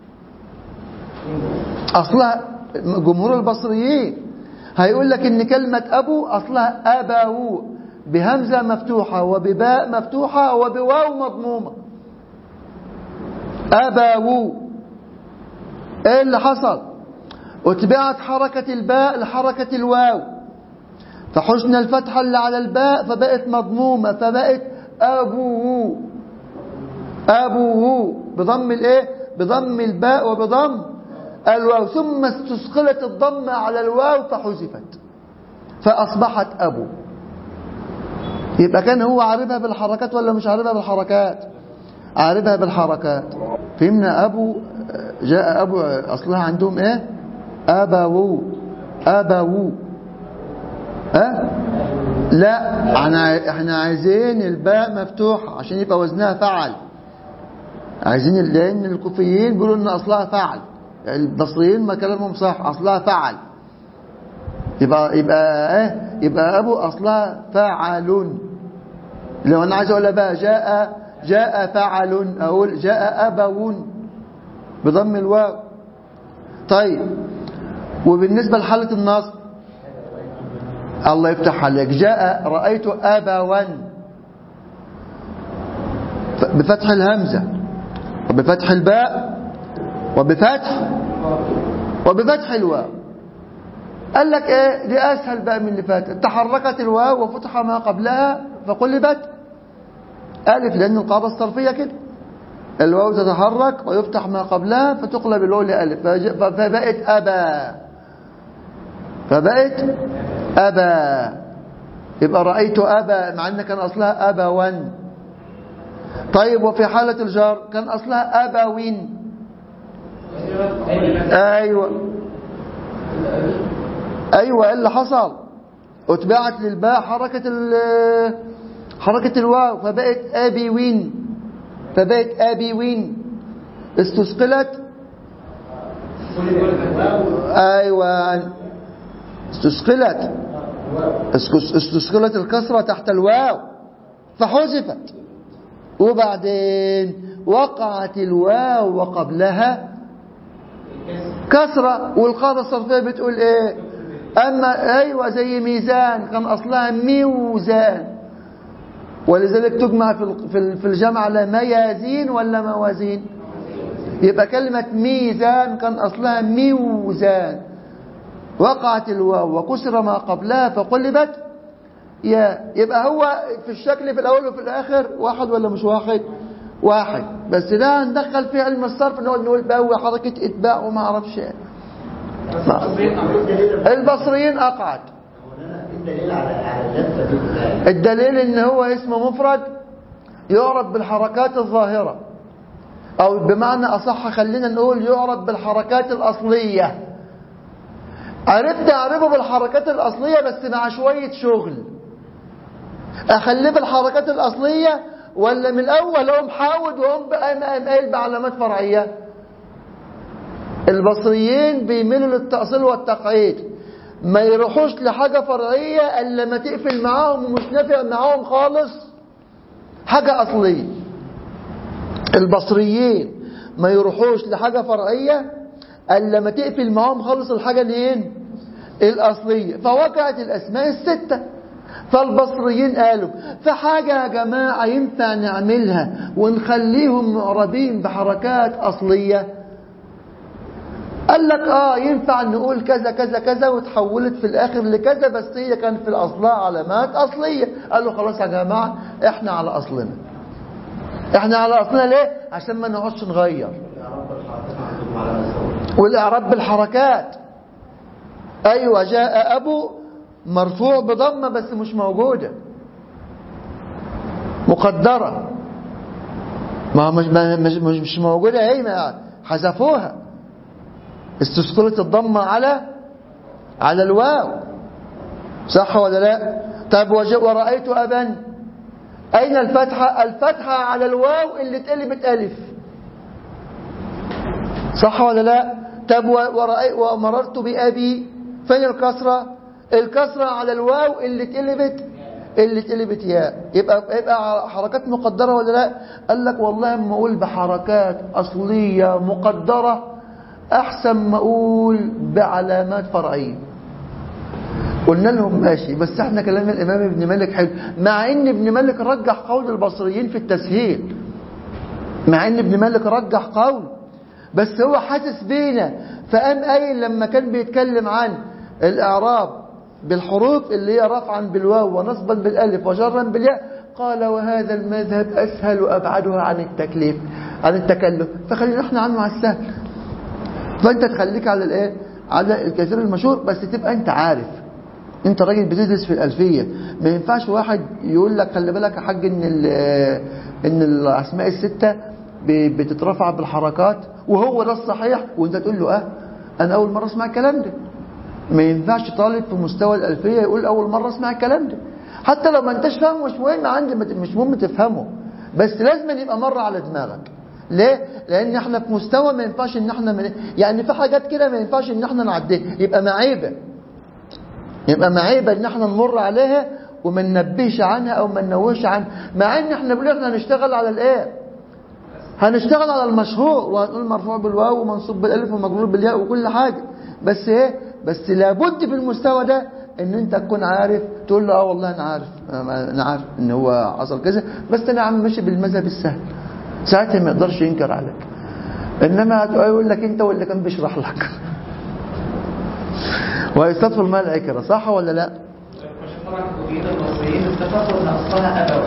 [SPEAKER 1] اصلها جمهور البصريين هيقول لك ان كلمة ابو اصلها ابو، بهمزة مفتوحة وبباء مفتوحة وبواو مضمومة. ابو. ايه اللي حصل؟ اتبعت حركة الباء لحركة الواو، فحشنا الفتحة اللي على الباء فبقت مضمومة، فبقت أبوه. أبوه بضم الايه؟ بضم الباء وبضم الواو، ثم استثقلت الضمة على الواو فحذفت فأصبحت أبو. يبقى كان هو عارفها بالحركات ولا مش عارفها بالحركات؟ عارفها بالحركات. فهمنا؟ أبو جاء أبو أصلها عندهم ايه؟ أبو. أبو. لا، احنا عايزين الباء مفتوحة عشان يبقى وزنها فعل. عايزين، لأن الكوفيين بيقولوا ان اصلها فعل، البصريين ما كلامهم صح، اصلها فعل. يبقى ابو اصلها فعل. لو انا عايز اقول بقى جاء فعل، اقول جاء ابو بضم الواو. طيب، وبالنسبة لحالة النصب الله يفتح عليك، جاء رأيت أبوا بفتح الهمزة وبفتح الباء وبفتح الواو. قال لك ايه؟ دي اسهل بقى من اللي فاتت. تحركت الواو وفتح ما قبلها فقلبت ألف، لأن القاعدة الصرفية كده، الواو تتحرك ويفتح ما قبلها فتقلب الواو لألف، فبقت أبا. يبقى رأيت أبا مع أن كان أصلها أبوا. طيب، وفي حالة الجار كان أصلها أبوين. أيوة، اللي حصل اتبعت للباء حركة الواو فبقت أبيوين. استثقلت. أيوة، استثقلت الكسرة تحت الواو فحذفت، وبعدين وقعت الواو وقبلها كسرة، والقاعدة الصرفية بتقول ايه؟ اما ايوه، زي ميزان كان اصلها ميوزان، ولذلك تجمع في الجمع على ميازين ولا موازين. يبقى كلمة ميزان كان أصلها ميوزان، وقعت الواو وكسر ما قبلها فقلبت يبقى هو في الشكل في الأول وفي الآخر واحد ولا مش واحد؟ واحد. بس ده هندخل فيه علم الصرف، نقول بقى حركة إتباع وما أعرفش ايه. البصريين أقعد. الدليل ان هو اسم مفرد يعرف بالحركات الظاهرة، او بمعنى اصح خلينا نقول يعرف بالحركات الاصلية. عرفت اعرفه بالحركات الاصلية بس مع شوية شغل. اخليه بالحركات الاصلية ولا من الاول هم حاود وهم قايل بعلامات فرعية؟ البصريين بيميلوا للتأصيل والتقعيد، ما يروحوش لحاجة فرعية الا لما تقفل معاهم ومش نافع معاهم خالص حاجة أصلية. البصريين ما يروحوش لحاجة فرعية الا لما تقفل معاهم خالص الحاجة الأصلية. فوقعت الأسماء الستة. فالبصريين قالوا فحاجة يا جماعة ينفع نعملها ونخليهم معربين بحركات أصلية؟ قال لك ينفع نقول كذا كذا كذا وتحولت في الآخر لكذا، بس هي كان في الأصلها علامات أصلية. قالوا خلاص يا جماعة احنا على أصلنا. احنا على أصلنا ليه؟ عشان ما نقعدش نغير. والإعراب بالحركات. أيوة، جاء أبو مرفوع بضمة بس مش موجودة، مقدرة، ما مش موجودة، هي حذفوها، استثقلت الضمة على الواو. صح ولا لا؟ طيب، ورأيت أبا، أين الفتحة؟ الفتحة على الواو اللي اتقلبت ألف. صح ولا لا؟ طب ومررت بأبي، فين الكسرة؟ الكسرة على الواو اللي اتقلبت ياء. يبقى حركات مقدرة ولا لا؟ قال لك والله اما اقول بحركات اصلية مقدرة احسن ما اقول بعلامات فرعية. قلنا لهم ماشي، بس احنا كلام الامام ابن مالك حلو، مع ان ابن مالك رجح قول البصريين في التسهيل، مع ان ابن مالك رجح قول، بس هو حاسس بينا فقام قايل لما كان بيتكلم عن الاعراب بالحروف اللي هي رفعا بالواو ونصبا بالالف وجرا بالياء، قال وهذا المذهب اسهل وابعدها عن التكليف عن التكلف، فخلينا احنا عنه على السهل. فانت تخليك على الايه؟ على الكثير المشهور، بس تبقى انت عارف، انت راجل بتدرس في الألفية، ما ينفعش واحد يقول لك خلي بالك يا حاج ان الاسماء الستة بتترفع بالحركات وهو ده الصحيح، وانت تقول له انا اول مرة اسمع الكلام ده. ما ينفعش طالب في مستوى الألفية يقول اول مرة اسمع الكلام ده، حتى لو ما انتش فاهمه مش مهم عندي، مش مهم تفهمه، بس لازم يبقى مرة على دماغك. ليه؟ لان احنا في مستوى ما ينفعش ان احنا يعني في حاجات كده ما ينفعش ان احنا نعديها، يبقى معيبة ان احنا نمر عليها وما ننبهش عنها او ما ننوهش عنها، مع ان احنا بنقول احنا هنشتغل على الايه؟ هنشتغل على المشهور، وهنقول مرفوع بالواو ومنصوب بالالف ومجرور بالياء وكل حاجة، بس ايه؟ بس لابد في المستوى ده ان انت تكون عارف، تقول له والله انا عارف ان هو حصل كذا، بس انا عم ماشي بالمذهب السهل، ساعتها ما يقدرش ينكر عليك. انما يقول لك انت واللي كان بيشرح لك ويستطفل الماء العكرة، صح ولا لا؟
[SPEAKER 3] طبعا الكوفيين المصريين اتفقوا ان اصلها ابوة.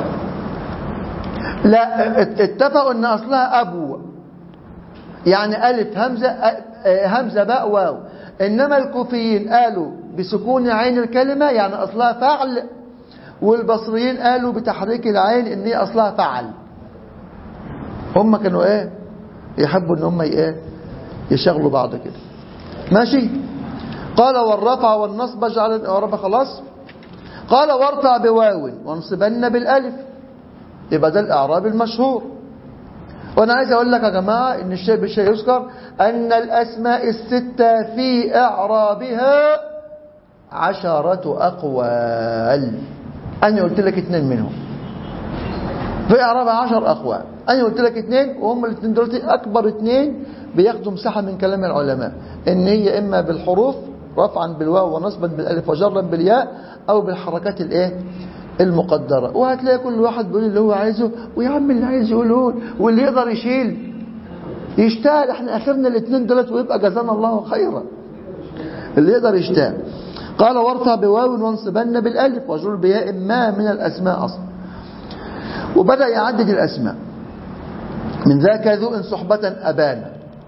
[SPEAKER 1] لا، اتفقوا ان اصلها ابو، يعني الف همزة باء واو، انما الكوفيين قالوا بسكون عين الكلمة يعني اصلها فعل، والبصريين قالوا بتحريك العين ان هي اصلها فعل. هم كانوا ايه؟ يحبوا ان هم ايه؟ يشغلوا بعض كده. ماشي؟ قال والرفع والنصب اجعل الاعراب، خلاص. قال وارفع بواو وانصبن بالالف، يبقى ده الاعراب المشهور. وانا عايز اقول لك يا جماعه ان الشيء بالشيء يذكر ان الاسماء السته في اعرابها 10 اقوال. انا قلت لك 2 منهم في اعرابها 10 اقوال، انا قلت لك 2 وهم الاثنين دول اكبر 2 بياخدوا مساحه من كلام العلماء، ان هي اما بالحروف رفعا بالواو ونصبا بالالف وجرا بالياء، او بالحركات الايه؟ المقدره. وهتلاقي كل واحد بيقول اللي هو عايزه، ويا عم اللي عايز يقوله، واللي يقدر يشيل يشتغل، احنا اخرنا الاثنين دولت ويبقى جزانا الله خيرا، اللي يقدر يشتغل. قال وارفع بواو وانصبن بالالف وجر بياء ما من الاسماء اصلا. وبدأ يعدد الاسماء، من ذاك ذو إن صحبة أبان،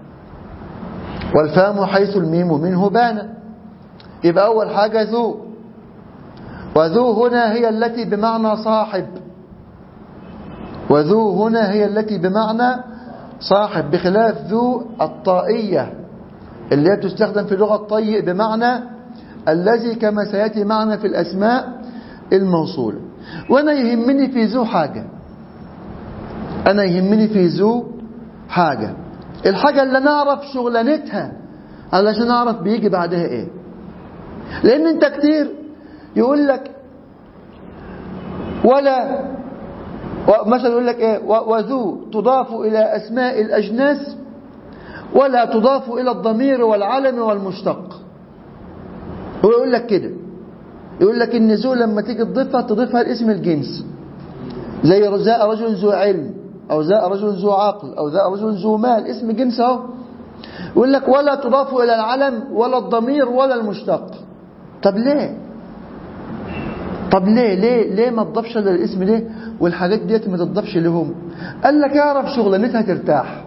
[SPEAKER 1] والفام حيث الميم منه بان. يبقى أول حاجة ذو، وذو هنا هي التي بمعنى صاحب، وذو هنا هي التي بمعنى صاحب، بخلاف ذو الطائية اللي هي تستخدم في لغة الطيء بمعنى الذي، كما سيأتي معنا في الأسماء الموصولة. وأنا يهمني في ذو حاجة، أنا يهمني في ذو حاجة، الحاجة اللي نعرف شغلانتها علشان نعرف بيجي بعدها إيه. لأن أنت كتير يقول لك ولا، مثلا يقول لك إيه؟ وذو تضاف إلى أسماء الأجناس ولا تضاف إلى الضمير والعلم والمشتق. هو يقول لك كده، يقول لك إن ذو لما تيجي تضيفها الاسم الجنس، زي ذا رجل ذو علم، أو ذا رجل ذو عقل، أو ذا رجل ذو مال، اسم جنس اهو. يقول لك ولا تضاف إلى العلم ولا الضمير ولا المشتق. طب ليه؟ طب ليه ما تضافش للاسم ليه؟ والحاجات ديت ما تضافش لهم؟ قال لك يعرف شغلانتها ترتاح،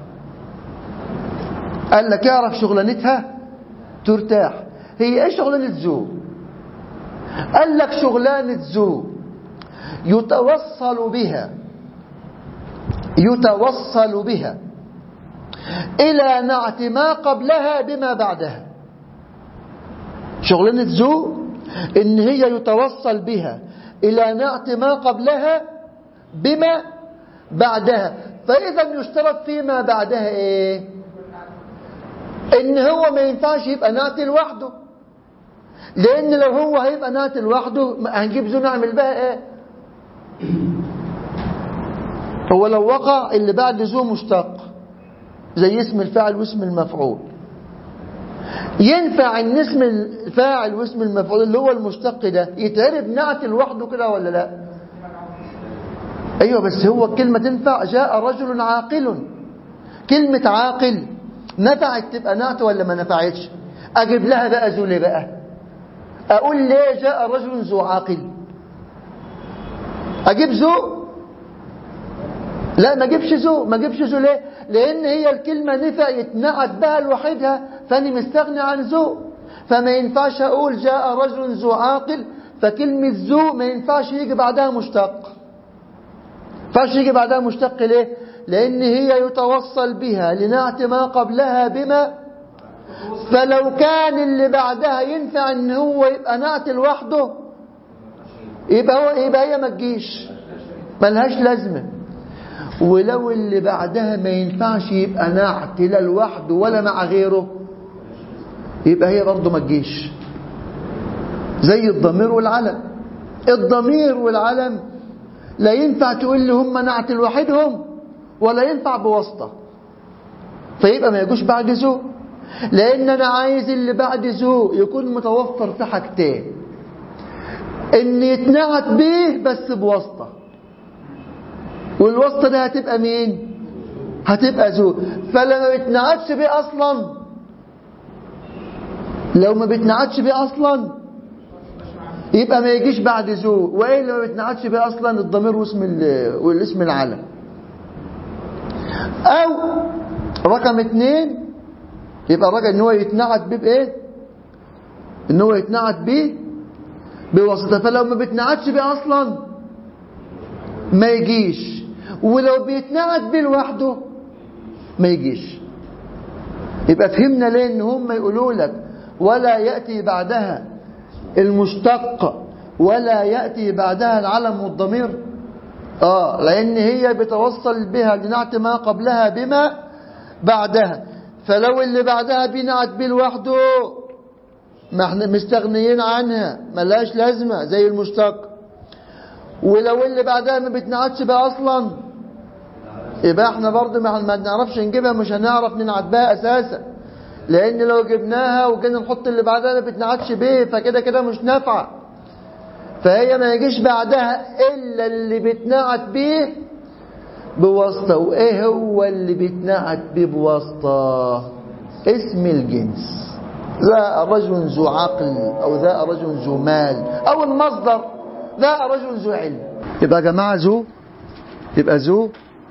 [SPEAKER 1] قال لك يعرف شغلانتها ترتاح. هي ايه شغلانة ذو؟ قال لك شغلانة ذو يتوصل بها إلى نعت ما قبلها بما بعدها. شغلانة ذو إن هي يتوصل بها إلى نعت ما قبلها بما بعدها. فإذا يشترط فيما بعدها إيه؟ إن هو ما ينفعش يبقى نعت لوحده، لأن لو هو هيبقى نعت لوحده هنجيب ذو نعمل بها ايه؟ هو لو وقع اللي بعد ذو مشتق زي اسم الفاعل واسم المفعول، ينفع ان اسم الفاعل واسم المفعول اللي هو المشتق ده يتعرب نعت لوحده كده ولا لا؟ ايوه، بس هو الكلمة تنفع. جاء رجل عاقل، كلمة عاقل نفعت تبقى نعت ولا ما نفعتش؟ اجيب لها بقى ذو ليه بقى؟ اقول ليه جاء رجل ذو عاقل؟ اجيب ذو؟ لا، ما اجيبش ذو ليه؟ لان هي الكلمة نفع يتنعت بها لوحدها، فاني مستغني عن ذو، فما ينفعش اقول جاء رجل ذو عاقل، فكلمة ذو ما ينفعش يجي بعدها مشتق. فاش يجي بعدها مشتق ليه؟ لأن هي يتوصل بها لنعت ما قبلها بما، فلو كان اللي بعدها ينفع ان هو يبقى نعت لوحده يبقى هي ما تجيش، ملهاش لازمة. ولو اللي بعدها ما ينفعش يبقى نعت لا لوحده ولا مع غيره يبقى هي برضه ما تجيش. زي الضمير والعلم. الضمير والعلم لا ينفع تقول لي هم نعت لوحدهم ولا ينفع بواسطة، فيبقى ما يجوش بعد ذو، لأن أنا عايز اللي بعد ذو يكون متوفر في حاجتين: إن يتنعت به بس بواسطة، والواسطة ده هتبقى مين؟ هتبقى ذو. فلما ما بيتنعتش به أصلا، لو ما بيتنعتش به أصلا يبقى ما يجيش بعد ذو. وإيه اللي ما بيتنعتش به أصلا؟ الضمير والاسم العلم. أو رقم 2 يبقى رجع ان هو يتنعت به بايه؟ ان هو يتنعت به بواسطه، فلو ما بيتنعتش به اصلا ما يجيش، ولو بيتنعت به لوحده ما يجيش. يبقى فهمنا ليه ان هم يقولوا لك ولا ياتي بعدها المشتق ولا ياتي بعدها العلم والضمير؟ لان هي بتوصل بها لنعت ما قبلها بما بعدها، فلو اللي بعدها بنعت به لوحده ما احنا مستغنيين عنها، ملهاش لازمه زي المشتق. ولو اللي بعدها ما بتنعتش بها اصلا يبقى احنا برضه ما نعرفش نجيبها، مش هنعرف ننعت بها اساسا، لان لو جبناها وجينا نحط اللي بعدها ما بتنعتش به فكده كده مش نافعه، فهي ما يجيش بعدها الا اللي بتنعت به بواسطة. وايه هو اللي بيتنعت به بواسطة؟ اسم الجنس، ذا رجل ذو عقل او ذا رجل ذو مال، او المصدر ذا رجل ذو علم. يبقى يا جماعة ذو، يبقى ذو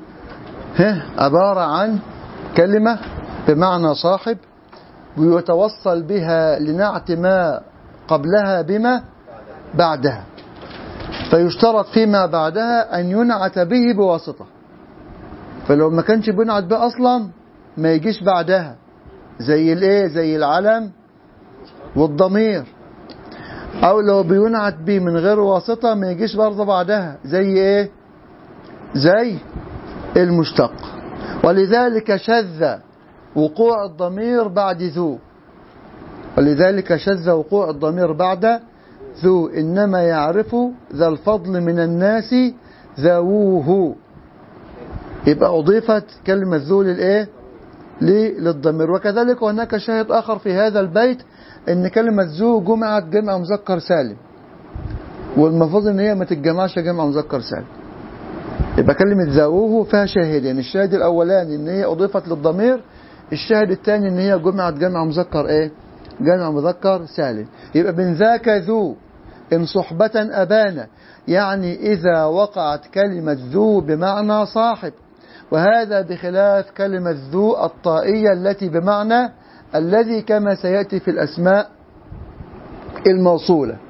[SPEAKER 1] عبارة عن كلمة بمعنى صاحب ويتوصل بها لنعت ما قبلها بما بعدها، فيشترط فيما بعدها أن ينعت به بواسطة. فلو ما كانش بينعت به أصلا ما يجيش بعدها، زي الايه؟ زي العلم والضمير. أو لو بينعت به من غير واسطة ما يجيش برضه بعدها، زي ايه؟ زي المشتق. ولذلك شذ وقوع الضمير بعد ذو، ولذلك شذ وقوع الضمير بعد ذو، إنما يعرف ذا الفضل من الناس ذووه. يبقى أضيفت كلمة ذو للإيه؟ للضمير. وكذلك هناك شاهد آخر في هذا البيت إن كلمة ذو جمعت جمع مذكر سالم، والمفروض إن هي ما تتجمعش جمع مذكر سالم. يبقى كلمة ذووه فيها شاهدين: الشاهد الأولاني إن هي أضيفت للضمير، الشاهد الثاني إن هي جمعت جمع مذكر إيه؟ جمع مذكر سالم. يبقى من ذاك ذو إن صحبة أبانا، يعني إذا وقعت كلمة ذو بمعنى صاحب، وهذا بخلاف كلمة ذو الطائية التي بمعنى الذي كما سيأتي في الأسماء الموصولة: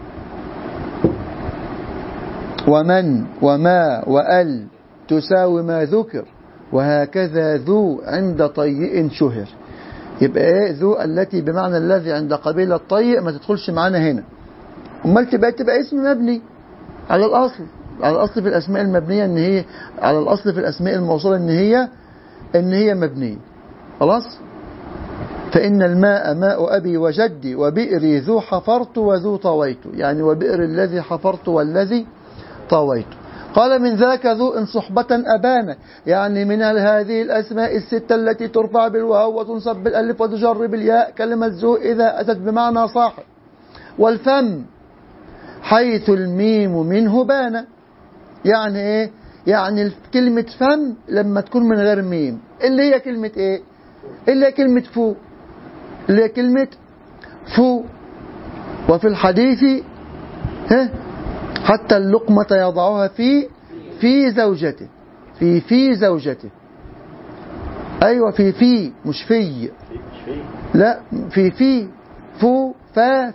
[SPEAKER 1] ومن وما وأل تساوي ما ذكر، وهكذا ذو عند طيء شهر. يبقى ايه؟ ذو التي بمعنى الذي عند قبيلة طيء ما تدخلش معانا هنا، امال تبقى اسم مبني على الأصل. على الأصل في الأسماء المبنية إن هي، على الأصل في الأسماء الموصولة إن هي مبنية. خلاص؟ فإن الماء ماء أبي وجدي وبئري ذو حفرت وذو طويت، يعني وبئر الذي حفرت والذي طويت. قال من ذاك ذو إن صحبة أبانا، يعني من هذه الأسماء الستة التي ترفع بالواو وتنصب بالألف وتجر بالياء كلمة ذو إذا أتت بمعنى صاحب. والفم حيث الميم منه بان، يعني إيه؟ يعني كلمة فم لما تكون من غير ميم، اللي هي كلمة إيه؟ اللي هي كلمة فو، اللي هي كلمة فو. وفي الحديث حتى اللقمة يضعها في زوجته، في زوجته. أيوة في مش في، لا في فو فا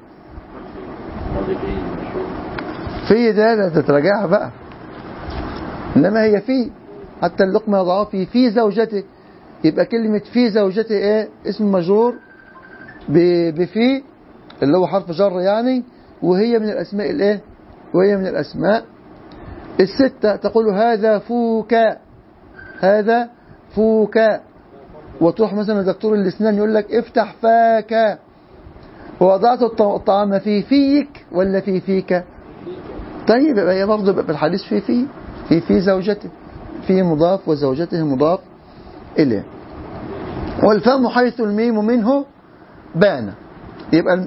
[SPEAKER 1] في ده تتراجعها بقى، إنما هي في حتى اللقمة يضعها في زوجته. يبقى كلمة في زوجته إيه؟ اسم مجرور بفي اللي هو حرف جر يعني، وهي من الأسماء الإيه؟ وهي من الأسماء الستة. تقول هذا فوكا، هذا فوكا. وتروح مثلا دكتور الأسنان يقول لك افتح فاكا. ووضعت الطعام في فيك ولا في فيك؟ طيب يبقى هي برضه في الحديث في زوجته، في مضاف وزوجته مضاف إليه. والفم حيث الميم منه بان. يبقى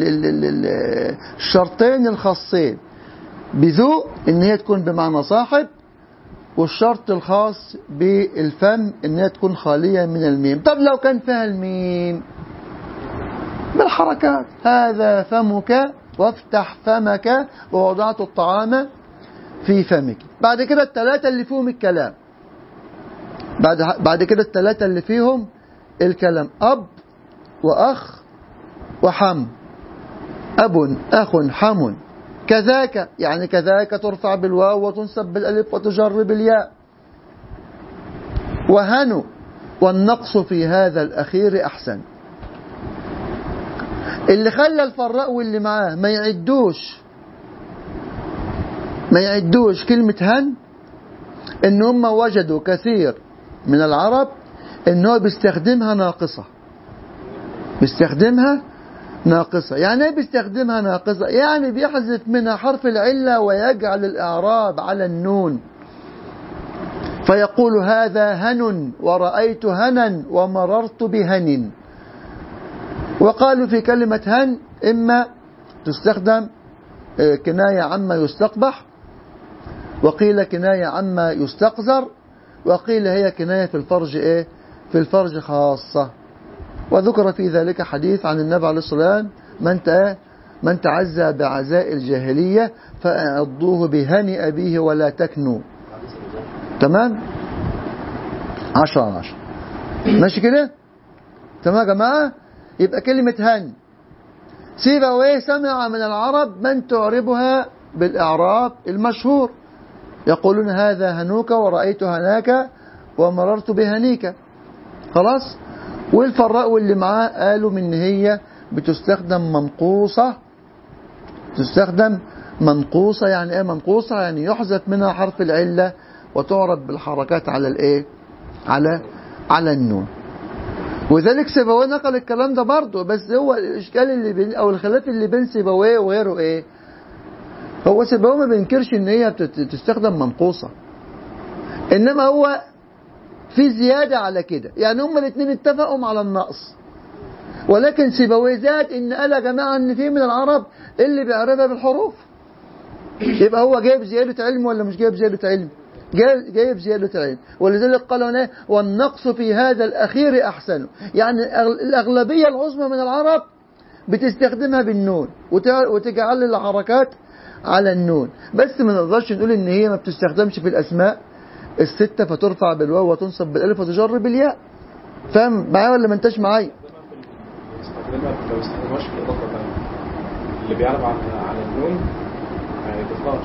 [SPEAKER 1] الشرطين الخاصين بذو ان هي تكون بمعنى صاحب، والشرط الخاص بالفم ان هي تكون خالية من الميم. طب لو كان فيها الميم بالحركات، هذا فمك وافتح فمك ووضعت الطعام في فمك. بعد كده الثلاثة اللي فيهم الكلام، بعد كده الثلاثة اللي فيهم الكلام أب وأخ وحم. أب أخ حم كذاك، يعني كذاك ترفع بالواو وتنسب بالألف وتجر بالياء. وهنو والنقص في هذا الأخير أحسن. اللي خلى الفراء واللي معاه ما يعدوش كلمة هن، إن هم وجدوا كثير من العرب إن هو بيستخدمها ناقصة. يعني ايه بيستخدمها ناقصة؟ يعني بيحذف منها حرف العلة ويجعل الإعراب على النون، فيقول هذا هن ورأيت هنا ومررت بهن. وقالوا في كلمة هن إما تستخدم كناية عما يستقبح، وقيل كناية عما يستقذر، وقيل هي كناية في الفرج إيه؟ في الفرج خاصة. وذكر في ذلك حديث عن النبي عليه الصلاة والسلام من تعزى بعزاء الجاهلية فأعضوه بهني أبيه ولا تكنوا. تمام؟ 10 ماشي كده؟ تمام يا جماعة؟ يبقى كلمة هن سيبويه سمع من العرب من تعربها بالإعراب المشهور، يقولون هذا هنوك ورأيت هناك ومررت بهنيك. خلاص؟ والفراء واللي معاه قالوا من هي بتستخدم منقوصة. يعني ايه منقوصة؟ يعني يحذف منها حرف العلة وتعرب بالحركات على الايه؟ على النون. وذلك سيبويه نقل الكلام ده برضه، بس هو الاشكال اللي بين او الخلاف اللي بين سيبويه وغيره ايه؟ هو سيبويه ما بينكرش ان هي بتستخدم منقوصة، انما هو في زيادة على كده. يعني هما الاثنين اتفقوا على النقص، ولكن سيبويه زاد ان قال يا جماعة ان في من العرب اللي بيعرفها بالحروف. يبقى هو جايب زيادة علم ولا مش جايب زيادة علم؟ جايب زيادة علم. ولذلك قالوا هنا والنقص في هذا الأخير أحسن. يعني الأغلبية العظمى من العرب بتستخدمها بالنون وتجعل الحركات على النون، بس ما نقدرش نقول ان هي ما بتستخدمش في الأسماء الستة فترفع بالواو وتنصب بالالف وتجر بالياء. فاهم معايا ولا ما انتش معايا؟
[SPEAKER 4] لو استخدمهاش في الاضافه اللي بيعرف على النون ما يضيفهاش.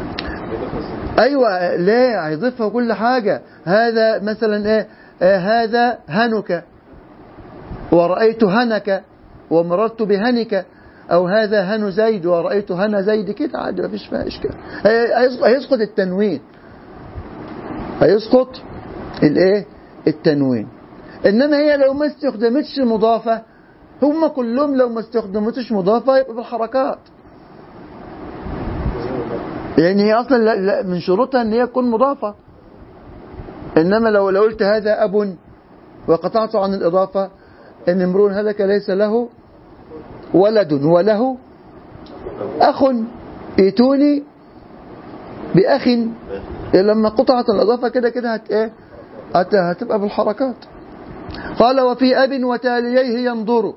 [SPEAKER 1] ايوه ليه هيضيفها كل حاجه. هذا مثلا ايه؟ هذا هنك ورأيت هنك ومررت بهنك، او هذا هن زيد ورأيت هن زيد، كده عادي ما فيش فيها اشكال. هيسقط التنوين، هيسقط الايه؟ التنوين. إنما هي لو ما استخدمتش مضافة، هم كلهم لو ما استخدمتش مضافة يبقى بالحركات. يعني هي أصلا لا من شروطها أن هي تكون مضافة. إنما لو قلت هذا أب وقطعت عن الإضافة، إن امرؤ هلك ليس له ولد وله أخ ائتوني بأخ، لما قطعت الإضافة كده كده هتبقى بالحركات. قال وفي أب وتاليه ينظر،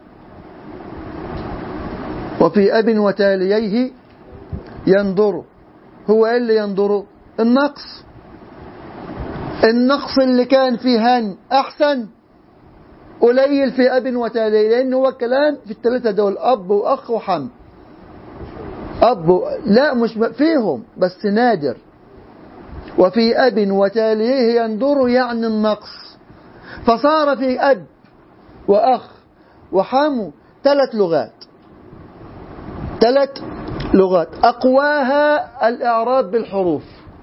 [SPEAKER 1] وفي أب وتاليه ينظر، هو إيه اللي ينظر؟ النقص. النقص اللي كان في هن أحسن قليل في أب وتاليه، لأن هو الكلام في الثلاثة دول أب وأخ وحم. لا مش فيهم بس نادر. وفي أب وتاليه ينظر يعني النقص، فصار في أب وأخ وحم 3 لغات. 3 لغات أقواها الإعراب بالحروف.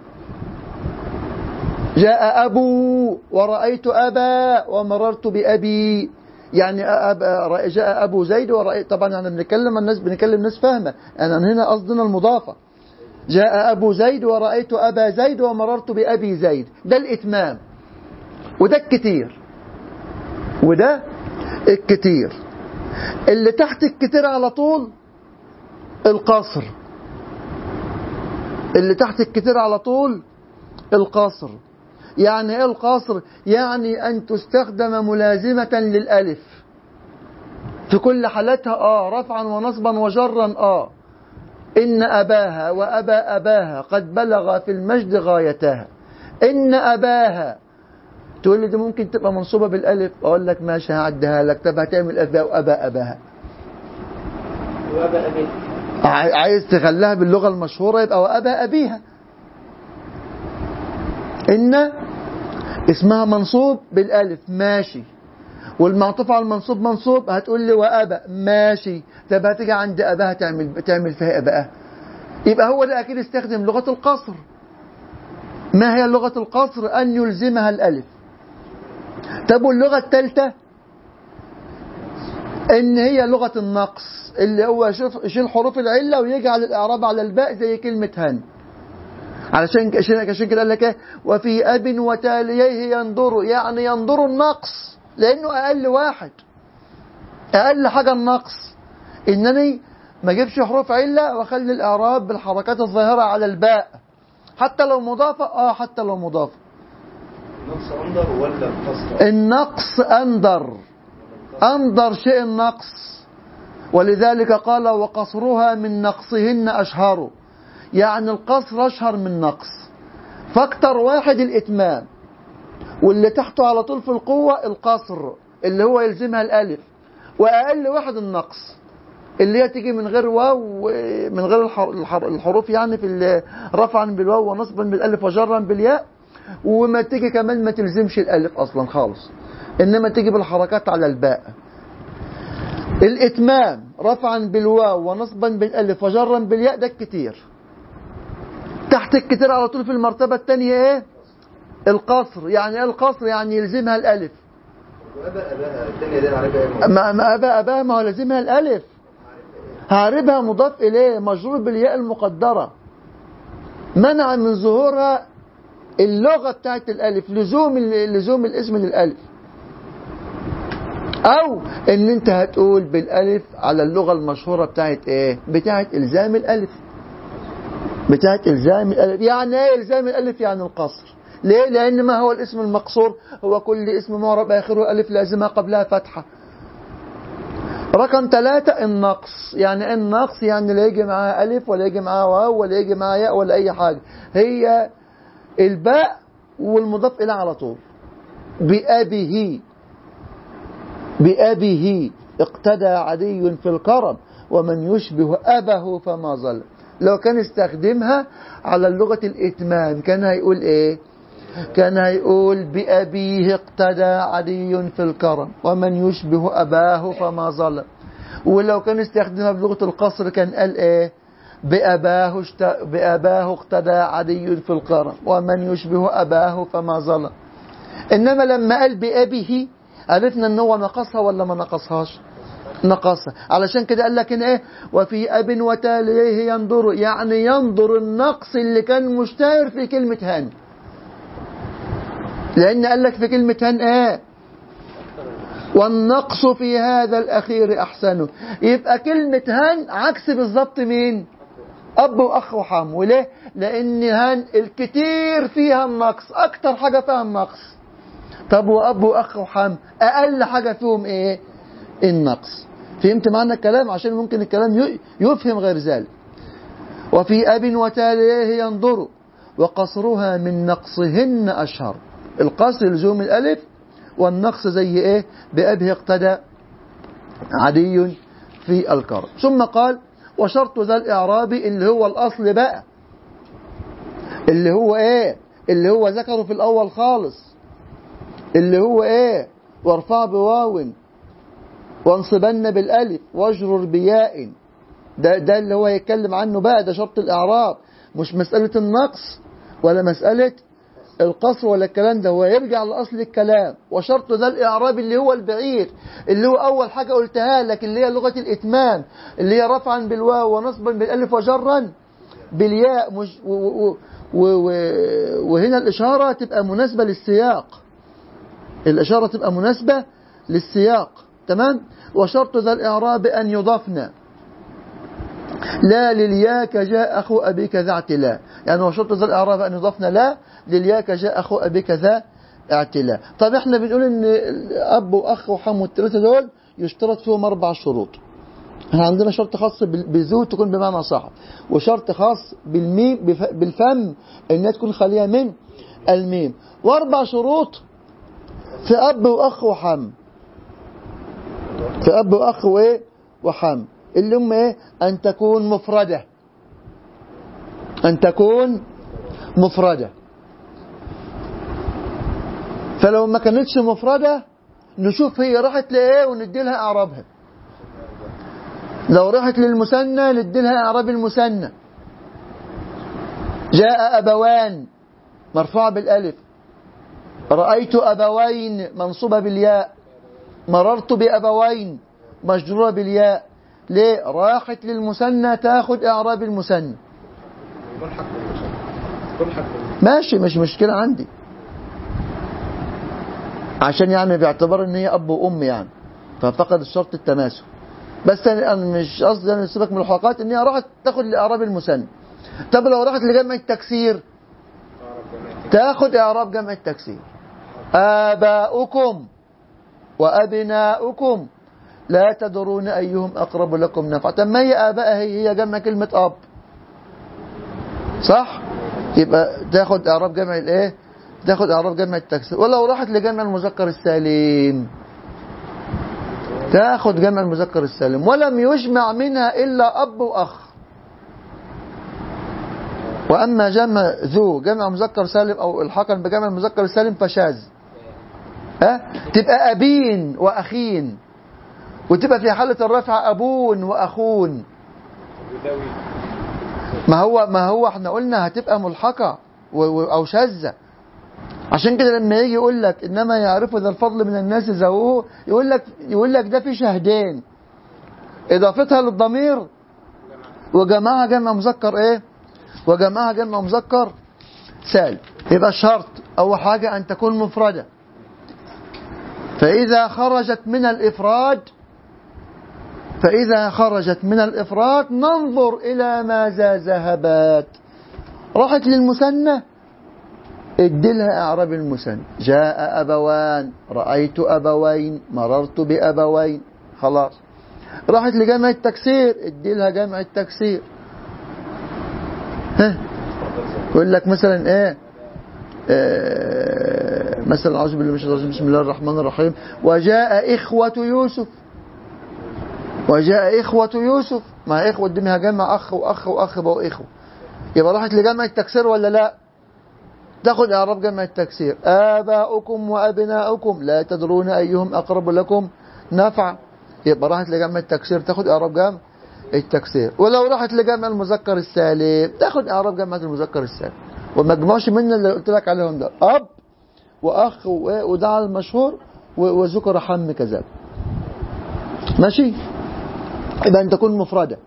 [SPEAKER 1] جاء أبو ورأيت أبا ومررت بأبي، يعني جاء أبو زيد ورأيت، طبعا احنا بنكلم ناس فاهمة، أنا هنا قصدنا المضافة. جاء أبو زيد ورأيت أبا زيد ومررت بأبي زيد، ده الإتمام، وده الكتير، وده الكتير. اللي تحت الكتير على طول القصر. اللي تحت الكتير على طول القصر. يعني ايه القصر؟ يعني ان تستخدم ملازمة للألف في كل حالتها، رفعا ونصبا وجرا. إن أباها وأبا أباها قد بلغ في المجد غايتها. إن أباها، تقول لي دي ممكن تبقى منصوبة بالألف، أقول لك ماشي هعدها لك. طب هتعمل أبا وأبا أباها،
[SPEAKER 3] وأبا أبيها،
[SPEAKER 1] عايز تخليها باللغة المشهورة يبقى وأبا أبيها. إن اسمها منصوب بالألف ماشي، والمعطوف على المنصوب منصوب، هتقول لي وأبا ماشي. طب هتيجي عند أباها تعمل فيها أباها، يبقى هو ده أكيد استخدم لغة القصر. ما هي لغة القصر؟ أن يلزمها الألف. طب واللغة الثالثة إن هي لغة النقص، اللي هو يشيل حروف العلة ويجعل الإعراب على الباء زي كلمة هن. علشان كده قال لك ايه؟ وفي أب وتاليه ينظر، يعني ينظر النقص، لأنه أقل واحد، أقل حاجة النقص. إنني ما اجيبش حروف علة واخلي الإعراب بالحركات الظاهرة على الباء، حتى لو مضافة. حتى لو مضافة.
[SPEAKER 5] النقص أنظر ولا القصر؟
[SPEAKER 1] النقص أنظر شيء النقص، ولذلك قال وقصرها من نقصهن أشهر، يعني القصر أشهر من نقص. فاكتر واحد الإتمام، واللي تحته على طول في القوة القصر اللي هو يلزمها الألف، وأقل واحد النقص اللي هي تيجي من غير واو، من غير الحروف، يعني في رفعا بالواو ونصبا بالألف وجرا بالياء، وما تيجي كمان ما تلزمش الألف أصلا خالص، إنما تيجي بالحركات على الباء. الإتمام رفعا بالواو ونصبا بالألف وجرا بالياء ده الكتير. تحت الكتير على طول في المرتبة الثانية ايه؟ القصر. يعني ايه القصر؟ يعني يلزمها الألف.
[SPEAKER 5] وأبا أباها الثانية دي عارفها
[SPEAKER 1] ما أبا أباها ما هو لازمها الألف، هعربها مضاف إليه مجرور بالياء المقدرة، منع من ظهورها اللغة بتاعت الألف، لزوم الاسم للألف. أو إن أنت هتقول بالألف على اللغة المشهورة بتاعت إيه؟ بتاعت إلزام الألف. بتاعت إلزام الألف. يعني إيه إلزام الألف؟ يعني القصر. ليه؟ لأن ما هو الاسم المقصور؟ هو كل اسم معرب آخره ألف لازمها قبلها فتحة. رقم 3 النقص. يعني النقص يعني لا يجي معها ألف ولا يجي معها واو ولا يجي معها ياء ولا أي حاجة، هي الباء والمضاف إليه على طول. بأبيه اقتدى عدي في الكرم ومن يشبه أبه فما ظلم. لو كان استخدمها على اللغة الإتمام كان هيقول إيه؟ كان هيقول بأبيه اقتدى عدي في الكرم ومن يشبه أباه فما ظلم. ولو كان استخدمها بلغة القصر كان قال إيه؟ بأباه اقتدى عدي في الكرم ومن يشبه أباه فما ظلم. إنما لما قال بأبيه عرفنا ان هو نقصها ولا ما نقصهاش؟ نقصها. علشان كده قال لك هنا ايه؟ وفي أب وتاليه ينظر، يعني ينظر النقص اللي كان مشتهر في كلمة هن، لأن قال لك في كلمة هن ايه؟ والنقص في هذا الأخير أحسنه. يبقى كلمة هن عكس بالظبط مين؟ أب وأخ وحم. وليه؟ لأن هن الكتير فيها النقص، أكتر حاجة فيها النقص. طب وأب وأخ وحم أقل حاجة فيهم إيه؟ النقص. فهمت معنى الكلام؟ عشان ممكن الكلام يفهم غير ذلك. وفي أب وتاليه ينظر وقصرها من نقصهن أشهر. القصر لزوم الألف، والنقص زي إيه؟ بأبه اقتدى عدي في الكرم. ثم قال وشرط ذا الإعراب اللي هو الأصل بقى، اللي هو إيه؟ اللي هو ذكره في الأول خالص، اللي هو إيه؟ وارفع بواو وانصبن بالألف واجرر بياء. ده اللي هو يتكلم عنه بقى، ده شرط الإعراب، مش مسألة النقص ولا مسألة القصر ولا الكلام ده. هو يرجع لأصل الكلام. وشرط ذا الإعراب اللي هو البعيد، اللي هو أول حاجة قلتها لك، اللي هي لغة الإتمام، اللي هي رفعا بالواو ونصبا بالألف وجرا بالياء. مش وهنا الإشارة تبقى مناسبة للسياق، الإشارة تبقى مناسبة للسياق. تمام. وشرط ذا الإعراب أن يضافنا لا للياك جاء أخو أبيك ذا اعتلاء. يعني وشرط ذا الإعراب أن يضافنا لا للياك جاء أخو أبيك ذا اعتلاء. طب احنا بنقول ان أب وأخ وحم والثلاثة دول يشترط فيهم 4 شروط. احنا عندنا شرط خاص بذو تكون بمعنى صاحب، وشرط خاص بالميم بالفم انها تكون خالية من الميم، و4 شروط في أب وأخ وحم، في أب وأخ وإيه وحم، اللي هم إيه؟ أن تكون مفردة، أن تكون مفردة. فلو ما كانتش مفردة نشوف هي راحت لإيه وندي لها إعرابها. لو راحت للمثنى ندي لها إعراب المثنى. جاء أبوان مرفوع بالألف، رأيت أبوين منصوبة بالياء، مررت بأبوين مجرورة بالياء. ليه؟ راحت للمثنى تاخد إعراب المثنى. ماشي، مش مشكلة عندي، عشان يعني باعتبار ان هي أب وأم يعني، ففقد الشرط التماثل. بس أنا مش قصدي أن نسيبك من الحلقات ان هي راحت تاخد لإعراب المثنى. طب لو راحت لجمع التكسير تاخد إعراب جمع التكسير. آباؤكم وأبناؤكم لا تدرون أيهم أقرب لكم نفعا. طب ما هي آباء هي جمع كلمة أب، صح؟ يبقى تاخد إعراب جمع الإيه؟ تاخد إعراب جمع التكسير. ولو راحت لجمع المذكر السالم تاخد جمع المذكر السالم، ولم يجمع منها إلا أب وأخ. وأما جمع ذو جمع مذكر سالم أو الحاقا بجمع المذكر السالم فشاذ. تبقى أبين وأخين، وتبقى في حالة الرفع أبون وأخون. ما هو احنا قلنا هتبقى ملحقة أو شاذة. عشان كده لما يجي يقول لك إنما يعرف ذا الفضل من الناس ذووه، يقول لك ده في شهدين، إضافتها للضمير وجمعها جمع مذكر إيه؟ وجمعها جمع مذكر سالم. يبقى الشرط أول حاجة أن تكون مفردة. فإذا خرجت من الإفراد ننظر إلى ماذا ذهبت. راحت للمثنى ادلها إعراب المثنى. جاء أبوان، رأيت أبوين، مررت بأبوين، خلاص. راحت لجمع التكسير ادلها جمع التكسير. يقول لك مثلا ايه؟ مثلا أعوذ بالله من الشيطان الرجيم، بسم الله الرحمن الرحيم. وجاء إخوة يوسف، وجاء إخوة يوسف. ما إخوة دي منها جمع أخ وأخ وأخ بقوا إخوة. يبقى راحت لجمع التكسير ولا لا؟ تاخد إعراب جمع التكسير. آباؤكم وأبناؤكم لا تدرون أيهم أقرب لكم نفعا. يبقى راحت لجمع التكسير تاخد إعراب جمع التكسير. ولو راحت لجمع المذكر السالم تاخد إعراب جمع المذكر السالم. وما تجمعش من اللي قلت لك عليهم ده، أب وأخ وده على المشهور، وذكر حم كذلك. ماشي. يبقى أن تكون مفردة،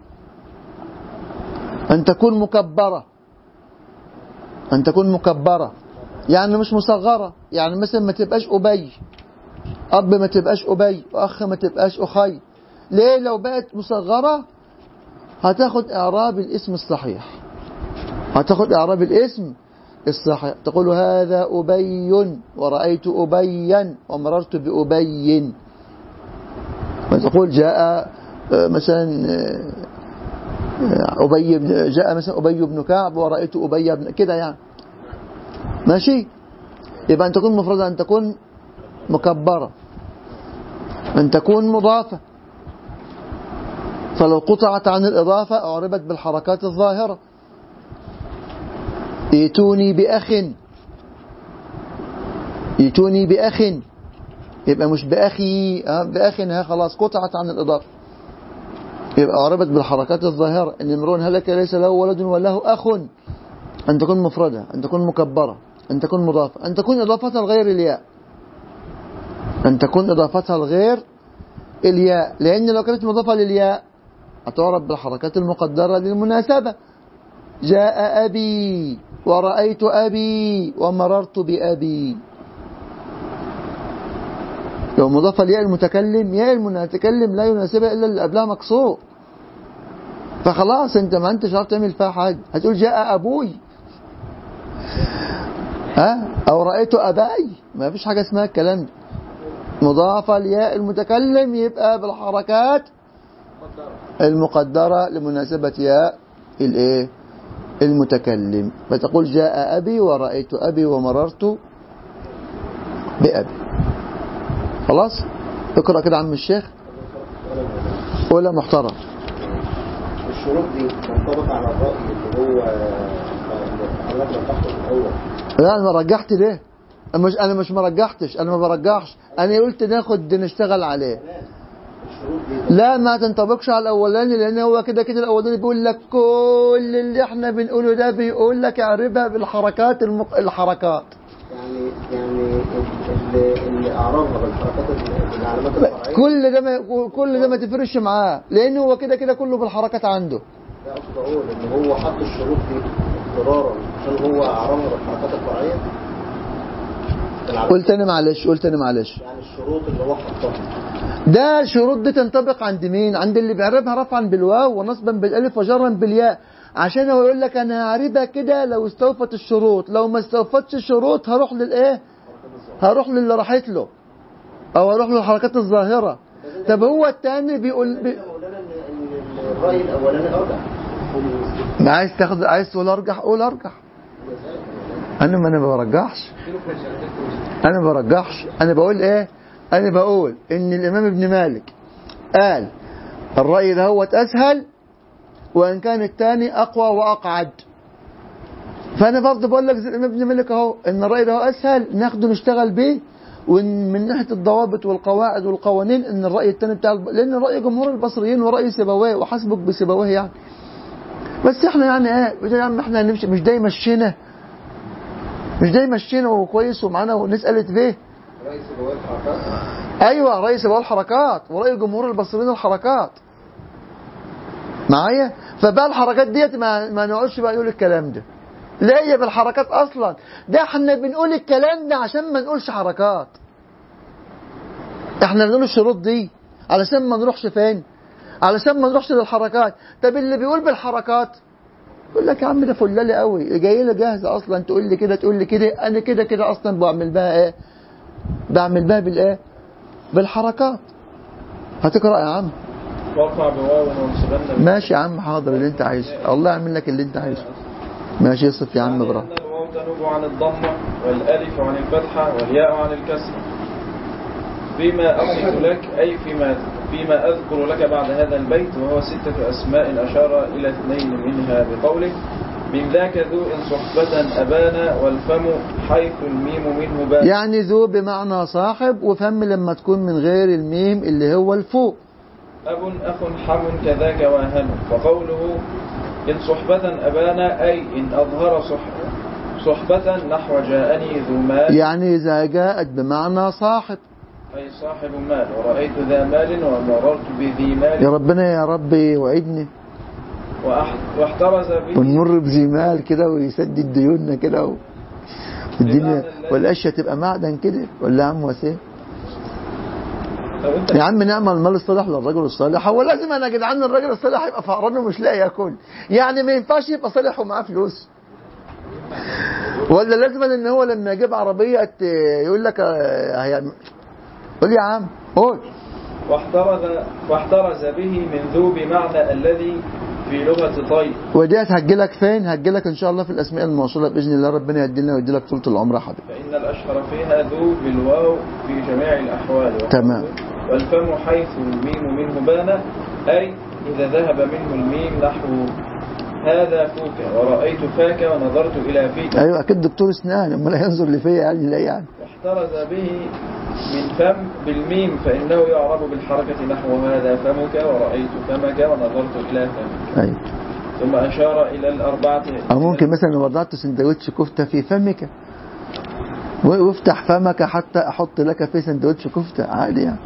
[SPEAKER 1] أن تكون مكبرة، أن تكون مكبرة يعني مش مصغرة. يعني مثلا ما تبقاش أبي أب، ما تبقاش أبي وأخ، ما تبقاش أخي. ليه؟ لو بقت مصغرة هتاخد إعراب الاسم الصحيح، هتاخد إعراب الاسم الصحيح. تقول هذا أبي ورأيت أبيا ومررت بأبي. تقول جاء مثلا جاء مثلا أبي بن كعب ورأيت أبي بن كده يعني. ماشي. يبقى أن تكون مفردة، أن تكون مكبرة، أن تكون مضافة. فلو قطعت عن الإضافة أعربت بالحركات الظاهرة. ائتوني بأخ، ائتوني بأخ، يبقى مش بأخي، بأخ خلاص قطعت عن الإضافة، يبقى أعربت بالحركات الظاهرة. إن امرؤ هلك ليس له ولد وله أخ. أن تكون مفردة، أن تكون مكبرة، أن تكون مضافة، أن تكون إضافتها لغير الياء، أن تكون إضافتها لغير الياء. لأن لو كانت مضافة للياء هتعرب بالحركات المقدرة للمناسبة. جاء أبي ورأيت أبي ومررت بأبي. لو مضافة لياء المتكلم، ياء المتكلم لا يناسبها إلا اللي قبلها مكسور، فخلاص انت ما انتش عارف تعمل فيها حاجة. هتقول جاء أبوي أو رأيت أباي، ما فيش حاجة اسمها الكلام ده. مضافة لياء المتكلم يبقى بالحركات المقدرة لمناسبة ياء الايه المتكلم. فتقول جاء أبي ورأيت أبي ومررت بأبي. خلاص. اقرأ كده عم الشيخ ولا محترم.
[SPEAKER 5] الشروط دي تنطبق على الرأي اللي هو حضرتك رجحته في الأول.
[SPEAKER 1] لا أنا رجحت ليه؟ أنا مش مرجحتش، أنا ما برجحش، أنا قلت ناخد نشتغل عليه. لا ما تنطبقش على الأولاني، لأن هو كده كده الأولاني بيقول لك كل اللي احنا بنقوله ده، بيقول لك اعربها بالحركات الحركات.
[SPEAKER 5] يعني اللي أعربها بالحركات العلامات الفرعية
[SPEAKER 1] كل ده ما تفرش معاه، لأن هو كده كده كله بالحركات عنده.
[SPEAKER 5] لا أقصد أقول إن هو حط الشروط دي اضطرارا عشان هو أعربها بالحركات الفرعية.
[SPEAKER 1] قلت أنا معلش
[SPEAKER 5] يعني الشروط اللي هو حطها
[SPEAKER 1] ده الشروط دي تنطبق عند مين؟ عند اللي بيعربها رفعا بالواو ونصبا بالالف وجرا بالياء، عشان هو يقول لك انا هعربها كده لو استوفت الشروط. لو ما استوفتش الشروط هروح للايه؟ هروح للي راحت له، او هروح للحركات الظاهره. طب هو الثاني بيقول
[SPEAKER 5] ان الراي الاولاني ارجح.
[SPEAKER 1] ما عايز تقول ارجح، قول ارجح. انا ما برجحش، انا بقول ايه؟ أنا بقول إن الإمام ابن مالك قال الرأي ده هو أسهل، وإن كان الثاني أقوى وأقعد. فأنا برضه بقول لك زي الإمام ابن مالك أهو، إن الرأي ده هو أسهل ناخده نشتغل به، ومن ناحية الضوابط والقواعد والقوانين إن الرأي الثاني بتاع لأن رأي جمهور البصريين ورأي سيبويه وحسبك بسيبويه يعني. بس إحنا يعني إيه يا عم، إحنا نمشي مش دايما مشينا وكويس ومعانا ونسأل فيه.
[SPEAKER 5] رئيس سيبويه الحركات.
[SPEAKER 1] ايوه رئيس سيبويه الحركات ورأي جمهور البصريين الحركات معايا. فبقى الحركات ديت ما نقعدش بقى نقول الكلام ده، لا هي بالحركات اصلا. ده احنا بنقول الكلام ده عشان ما نقولش حركات، احنا بنقول الشروط دي علشان ما نروحش فين؟ علشان ما نروحش للحركات. طب اللي بيقول بالحركات يقول لك يا عم ده فلالي قوي، جاي لي جاهزه اصلا، تقول لي كده انا كده اصلا بعمل بها ايه؟ بعمل بها بالايه؟ بالحركات. هتقرأ يا عم؟
[SPEAKER 2] وقع بواو ومنصبن.
[SPEAKER 1] ماشي يا عم حاضر، اللي انت عايزه الله يعمل لك اللي انت عايزه. ماشي يصف يا عم براحتك.
[SPEAKER 2] يعني الواو تنوب عن الضمة والالف عن الفتحة والياء عن الكسر. فيما أصف لك أي فيما أذكر لك بعد هذا البيت، وهو 6 أسماء أشار إلى 2 منها بقوله من ذاك ذو إن صحبة أبانا والفم حيث الميم منه بان.
[SPEAKER 1] يعني ذو بمعنى صاحب، وفم لما تكون من غير الميم اللي هو الفوق.
[SPEAKER 2] أب أخ حم كذاك واهن. وقوله إن صحبة أبانا أي إن أظهر صحبة نحو جاءني ذو مال،
[SPEAKER 1] يعني إذا جاءت بمعنى صاحب،
[SPEAKER 2] أي صاحب مال، ورأيت ذا مال ومررت بذي مال.
[SPEAKER 1] يا ربنا يا ربي وعدني
[SPEAKER 2] واحترز به
[SPEAKER 1] ونمر بذي مال كده ويسدد ديوننا كده الدنيا والأشياء تبقى معدن كده، ولا يا عم وسيم؟ يا عم نعمل المال الصالح للرجل الصالح. هو لازم انا يا جدعان الراجل الصالح يبقى فقران ومش لاقي ياكل؟ يعني ما ينفعش يبقى صالح ومعاه فلوس؟ ولا لازم ان هو لما يجيب عربيه يقول لك قول يا عم قول.
[SPEAKER 2] واحترز به من ذو بمعنى الذي في لغة طيب.
[SPEAKER 1] وديت هتجيلك فين؟ هتجيلك ان شاء الله في الاسماء الموصوله باذن الله، ربنا يدينا ويدي لك طول العمر يا حبيبي.
[SPEAKER 2] فان الاشهر فيها ذو بالواو في جميع الاحوال.
[SPEAKER 1] تمام.
[SPEAKER 2] والفم حيث الميم منه بان، اي اذا ذهب منه الميم نحو هذا فوك ورأيت فاك ونظرت الى فيك.
[SPEAKER 1] ايوه اكيد دكتور اسنان، امال هينظر لفيا يعني لا يعني.
[SPEAKER 2] واحترز به من فم بالميم فانه يعرب بالحركه نحو هذا فمك ورأيت فمك ونظرت الى فمك.
[SPEAKER 1] ايوه.
[SPEAKER 2] ثم اشار الى الاربعه.
[SPEAKER 1] او ممكن مثلا لو وضعت سندوتش كفته في فمك وافتح فمك حتى احط لك في سندوتش كفته عادي يعني.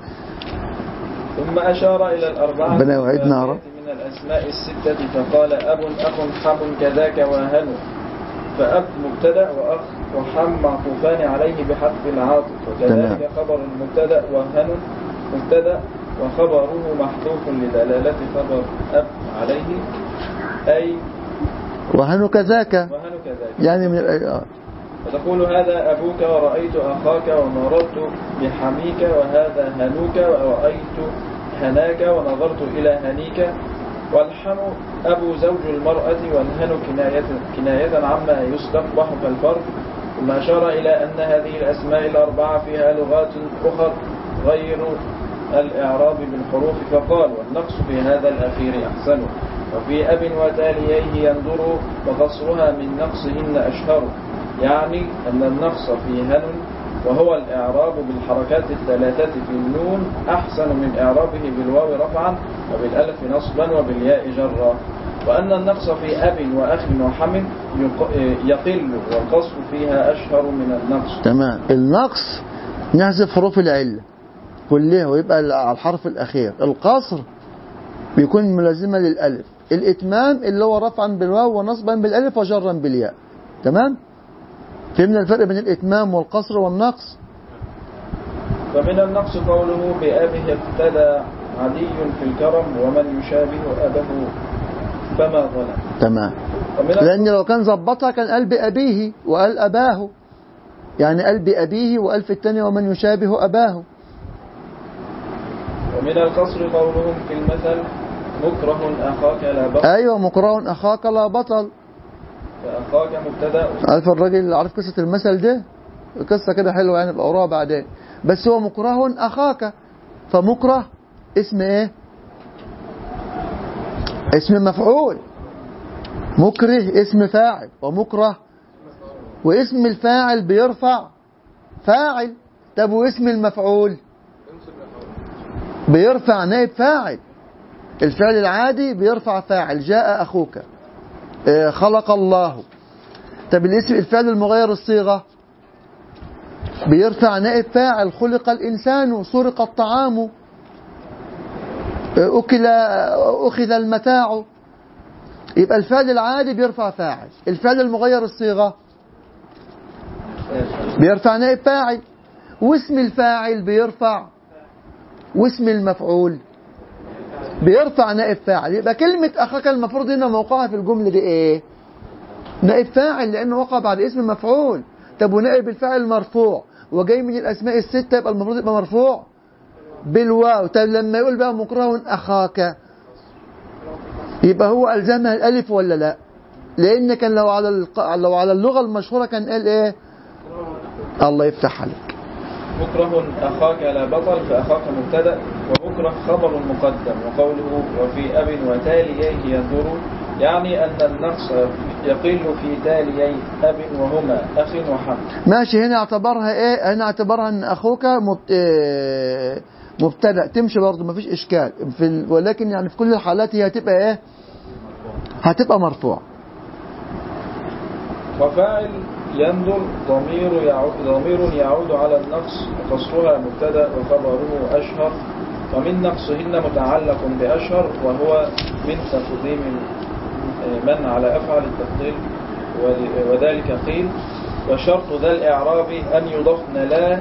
[SPEAKER 2] ثم اشار الى الاربعه
[SPEAKER 1] ربنا يوعدنا يا رب.
[SPEAKER 2] من الاسماء السته فقال اب اخ حم كذاك وهن، فاب مبتدا واخ وحم معطوفان عليه بحذف العاطف، وكذلك خبر المبتدا وهن مبتدا وخبره محذوف لدلاله خبر اب عليه، اي
[SPEAKER 1] وهن كذاك يعني من
[SPEAKER 2] وتقول هذا أبوك ورأيت أخاك ومررت بحميك وهذا هنوك ورأيت هناك ونظرت إلى هنيك. والحم أبو زوج المرأة والهن كناية عما يستقبح كالفرد. ثم أشار إلى أن هذه الأسماء الأربعة فيها لغات أخرى غير الإعراب بالحروف، فقال والنقص في هذا الأخير أحسن، وفي أب وتاليه ينظر وقصرها من نقصهن أشهر، يعني أن النقص في هن وهو الإعراب بالحركات الثلاثة في النون أحسن من إعرابه بالواو رفعا وبالألف نصبا وبالياء جرا، وأن النقص في أب وأخ وحم يقل والقصر فيها أشهر من النقص.
[SPEAKER 1] تمام. النقص نحذف حروف العلة كلها ويبقى على الحرف الأخير. القصر بيكون ملازمة للألف. الإتمام اللي هو رفعا بالواو ونصبا بالألف وجرا بالياء. تمام؟ فهمنا الفرق بين الإتمام والقصر والنقص؟
[SPEAKER 2] فمن النقص قوله بأبه اقتدى عدي في الكرم ومن يشابه أبه فما ظلم.
[SPEAKER 1] تمام. لأن لو كان ظبطها كان قال بأبيه وقال أباه، يعني قال بأبيه وقال في الثانية ومن يشابه أباه.
[SPEAKER 2] ومن القصر قولهم في المثل مكره أخاك لا بطل.
[SPEAKER 1] أيوة مكره أخاك لا بطل.
[SPEAKER 2] فأخاك مبتدأ.
[SPEAKER 1] عارف الراجل اللي عارف قصة المثل ده؟ قصة كده حلوة يعني بقراها بعدين. بس هو مكره أخاك، فمكره اسم إيه؟ اسم مفعول. مكره اسم فاعل، ومكره واسم الفاعل بيرفع فاعل. طب واسم المفعول بيرفع نائب فاعل. الفعل العادي بيرفع فاعل، جاء أخوك، خلق الله. طب الاسم الفعل المغير الصيغة بيرفع نائب فاعل، خلق الإنسان، سرق الطعام، أخذ المتاع. يبقى الفعل العادي بيرفع فاعل. الفعل المغير الصيغة بيرفع نائب فاعل، واسم الفاعل بيرفع، واسم المفعول بيرفع نائب فاعل. يبقى كلمة أخاك المفروض هنا موقعها في الجملة دي إيه؟ نائب فاعل، لأنه وقع بعد اسم مفعول. طب ونائب الفاعل مرفوع وجاي من الأسماء الستة، يبقى المفروض يبقى مرفوع بالواو. طب لما يقول بقى مكره أخاك يبقى هو ألزمها الألف ولا لا؟ لأن كان لو على اللغة المشهورة كان قال إيه؟ الله يفتح عليك.
[SPEAKER 2] مكره أخاك لا بطل، فأخاك مبتدأ ومكره خبر مقدم. وقوله وفي أب وتاليه ينظر، يعني أن النقص يقل في تاليي أب وهما أخ وحم.
[SPEAKER 1] ماشي. هنا اعتبرها إيه؟ هنا اعتبرها أن أخوك مبتدأ، تمشي برضه مفيش إشكال. ولكن يعني في كل الحالات هي هتبقى إيه؟ هتبقى مرفوع.
[SPEAKER 2] وفاعل ينظر ضمير يعود على النقص وقصرها مبتدا وخبره أشهر، ومن نقصهن متعلق بأشهر وهو من تقديم من على أفعل التفضيل، وذلك قيل. وشرط ذا الإعراب أن يضفن لا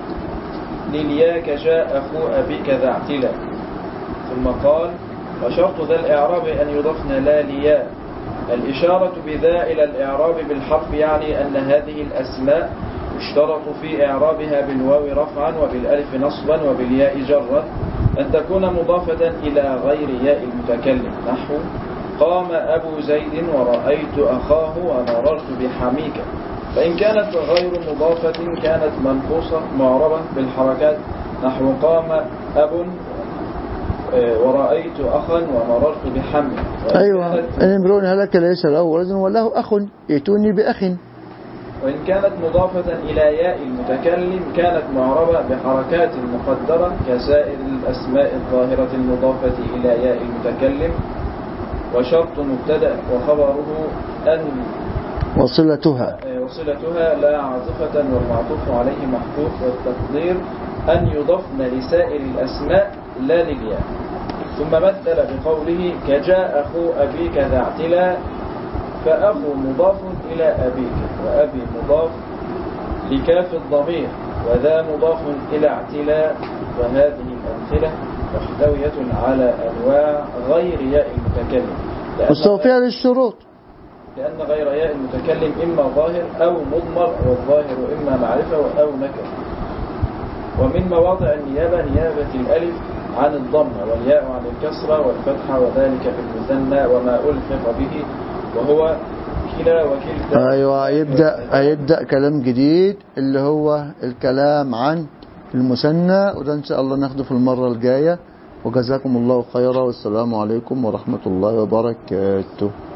[SPEAKER 2] لليا كجاء أخو أبيك ذا اعتلا. ثم قال وشرط ذا الإعراب أن يضفن لا ليا. الإشارة بذا إلى الإعراب بالحرف يعني أن هذه الأسماء يشترط في إعرابها بالواو رفعا وبالألف نصبا وبالياء جرا أن تكون مضافة إلى غير ياء المتكلم، نحو قام أبو زيد ورأيت أخاه ومررت بحميك. فإن كانت غير مضافة كانت منقوصة معربة بالحركات، نحو قام أب ورأيت أخا ومررت بحمي.
[SPEAKER 1] أيوة امرؤ هلك ليس له ولد وله أخ ائتوني بأخ.
[SPEAKER 2] وإن كانت مضافة إلى ياء المتكلم كانت معربة بحركات مقدرة كسائر الأسماء الظاهرة المضافة إلى ياء المتكلم. وشرط مبتدأ وخبره أن
[SPEAKER 1] وصلتها
[SPEAKER 2] لا عاطفة والمعطوف عليه محذوف، والتقدير أن يضفن لسائر الأسماء لا للياء. ثم مثل بقوله كجاء أخو أبيك ذا اعتلا، فأخو مضاف إلى أبيك وأبي مضاف لكاف الضمير وذا مضاف إلى اعتلا. وهذه الأمثلة محتوية على أنواع غير ياء المتكلم
[SPEAKER 1] مستوفية للشروط،
[SPEAKER 2] لأن غير ياء المتكلم إما ظاهر أو مضمر، والظاهر إما معرفة أو نكرة. ومن مواضع النيابة نيابة الألف عن الضمة والياء عن الكسرة والفتحة، وذلك في المثنى وما ألفق به وهو كلا وكلتا.
[SPEAKER 1] أيوة يبدأ كلام جديد اللي هو الكلام عن المثنى، وده إن شاء الله ناخده في المرة الجاية. وجزاكم الله خيرا، والسلام عليكم ورحمة الله وبركاته.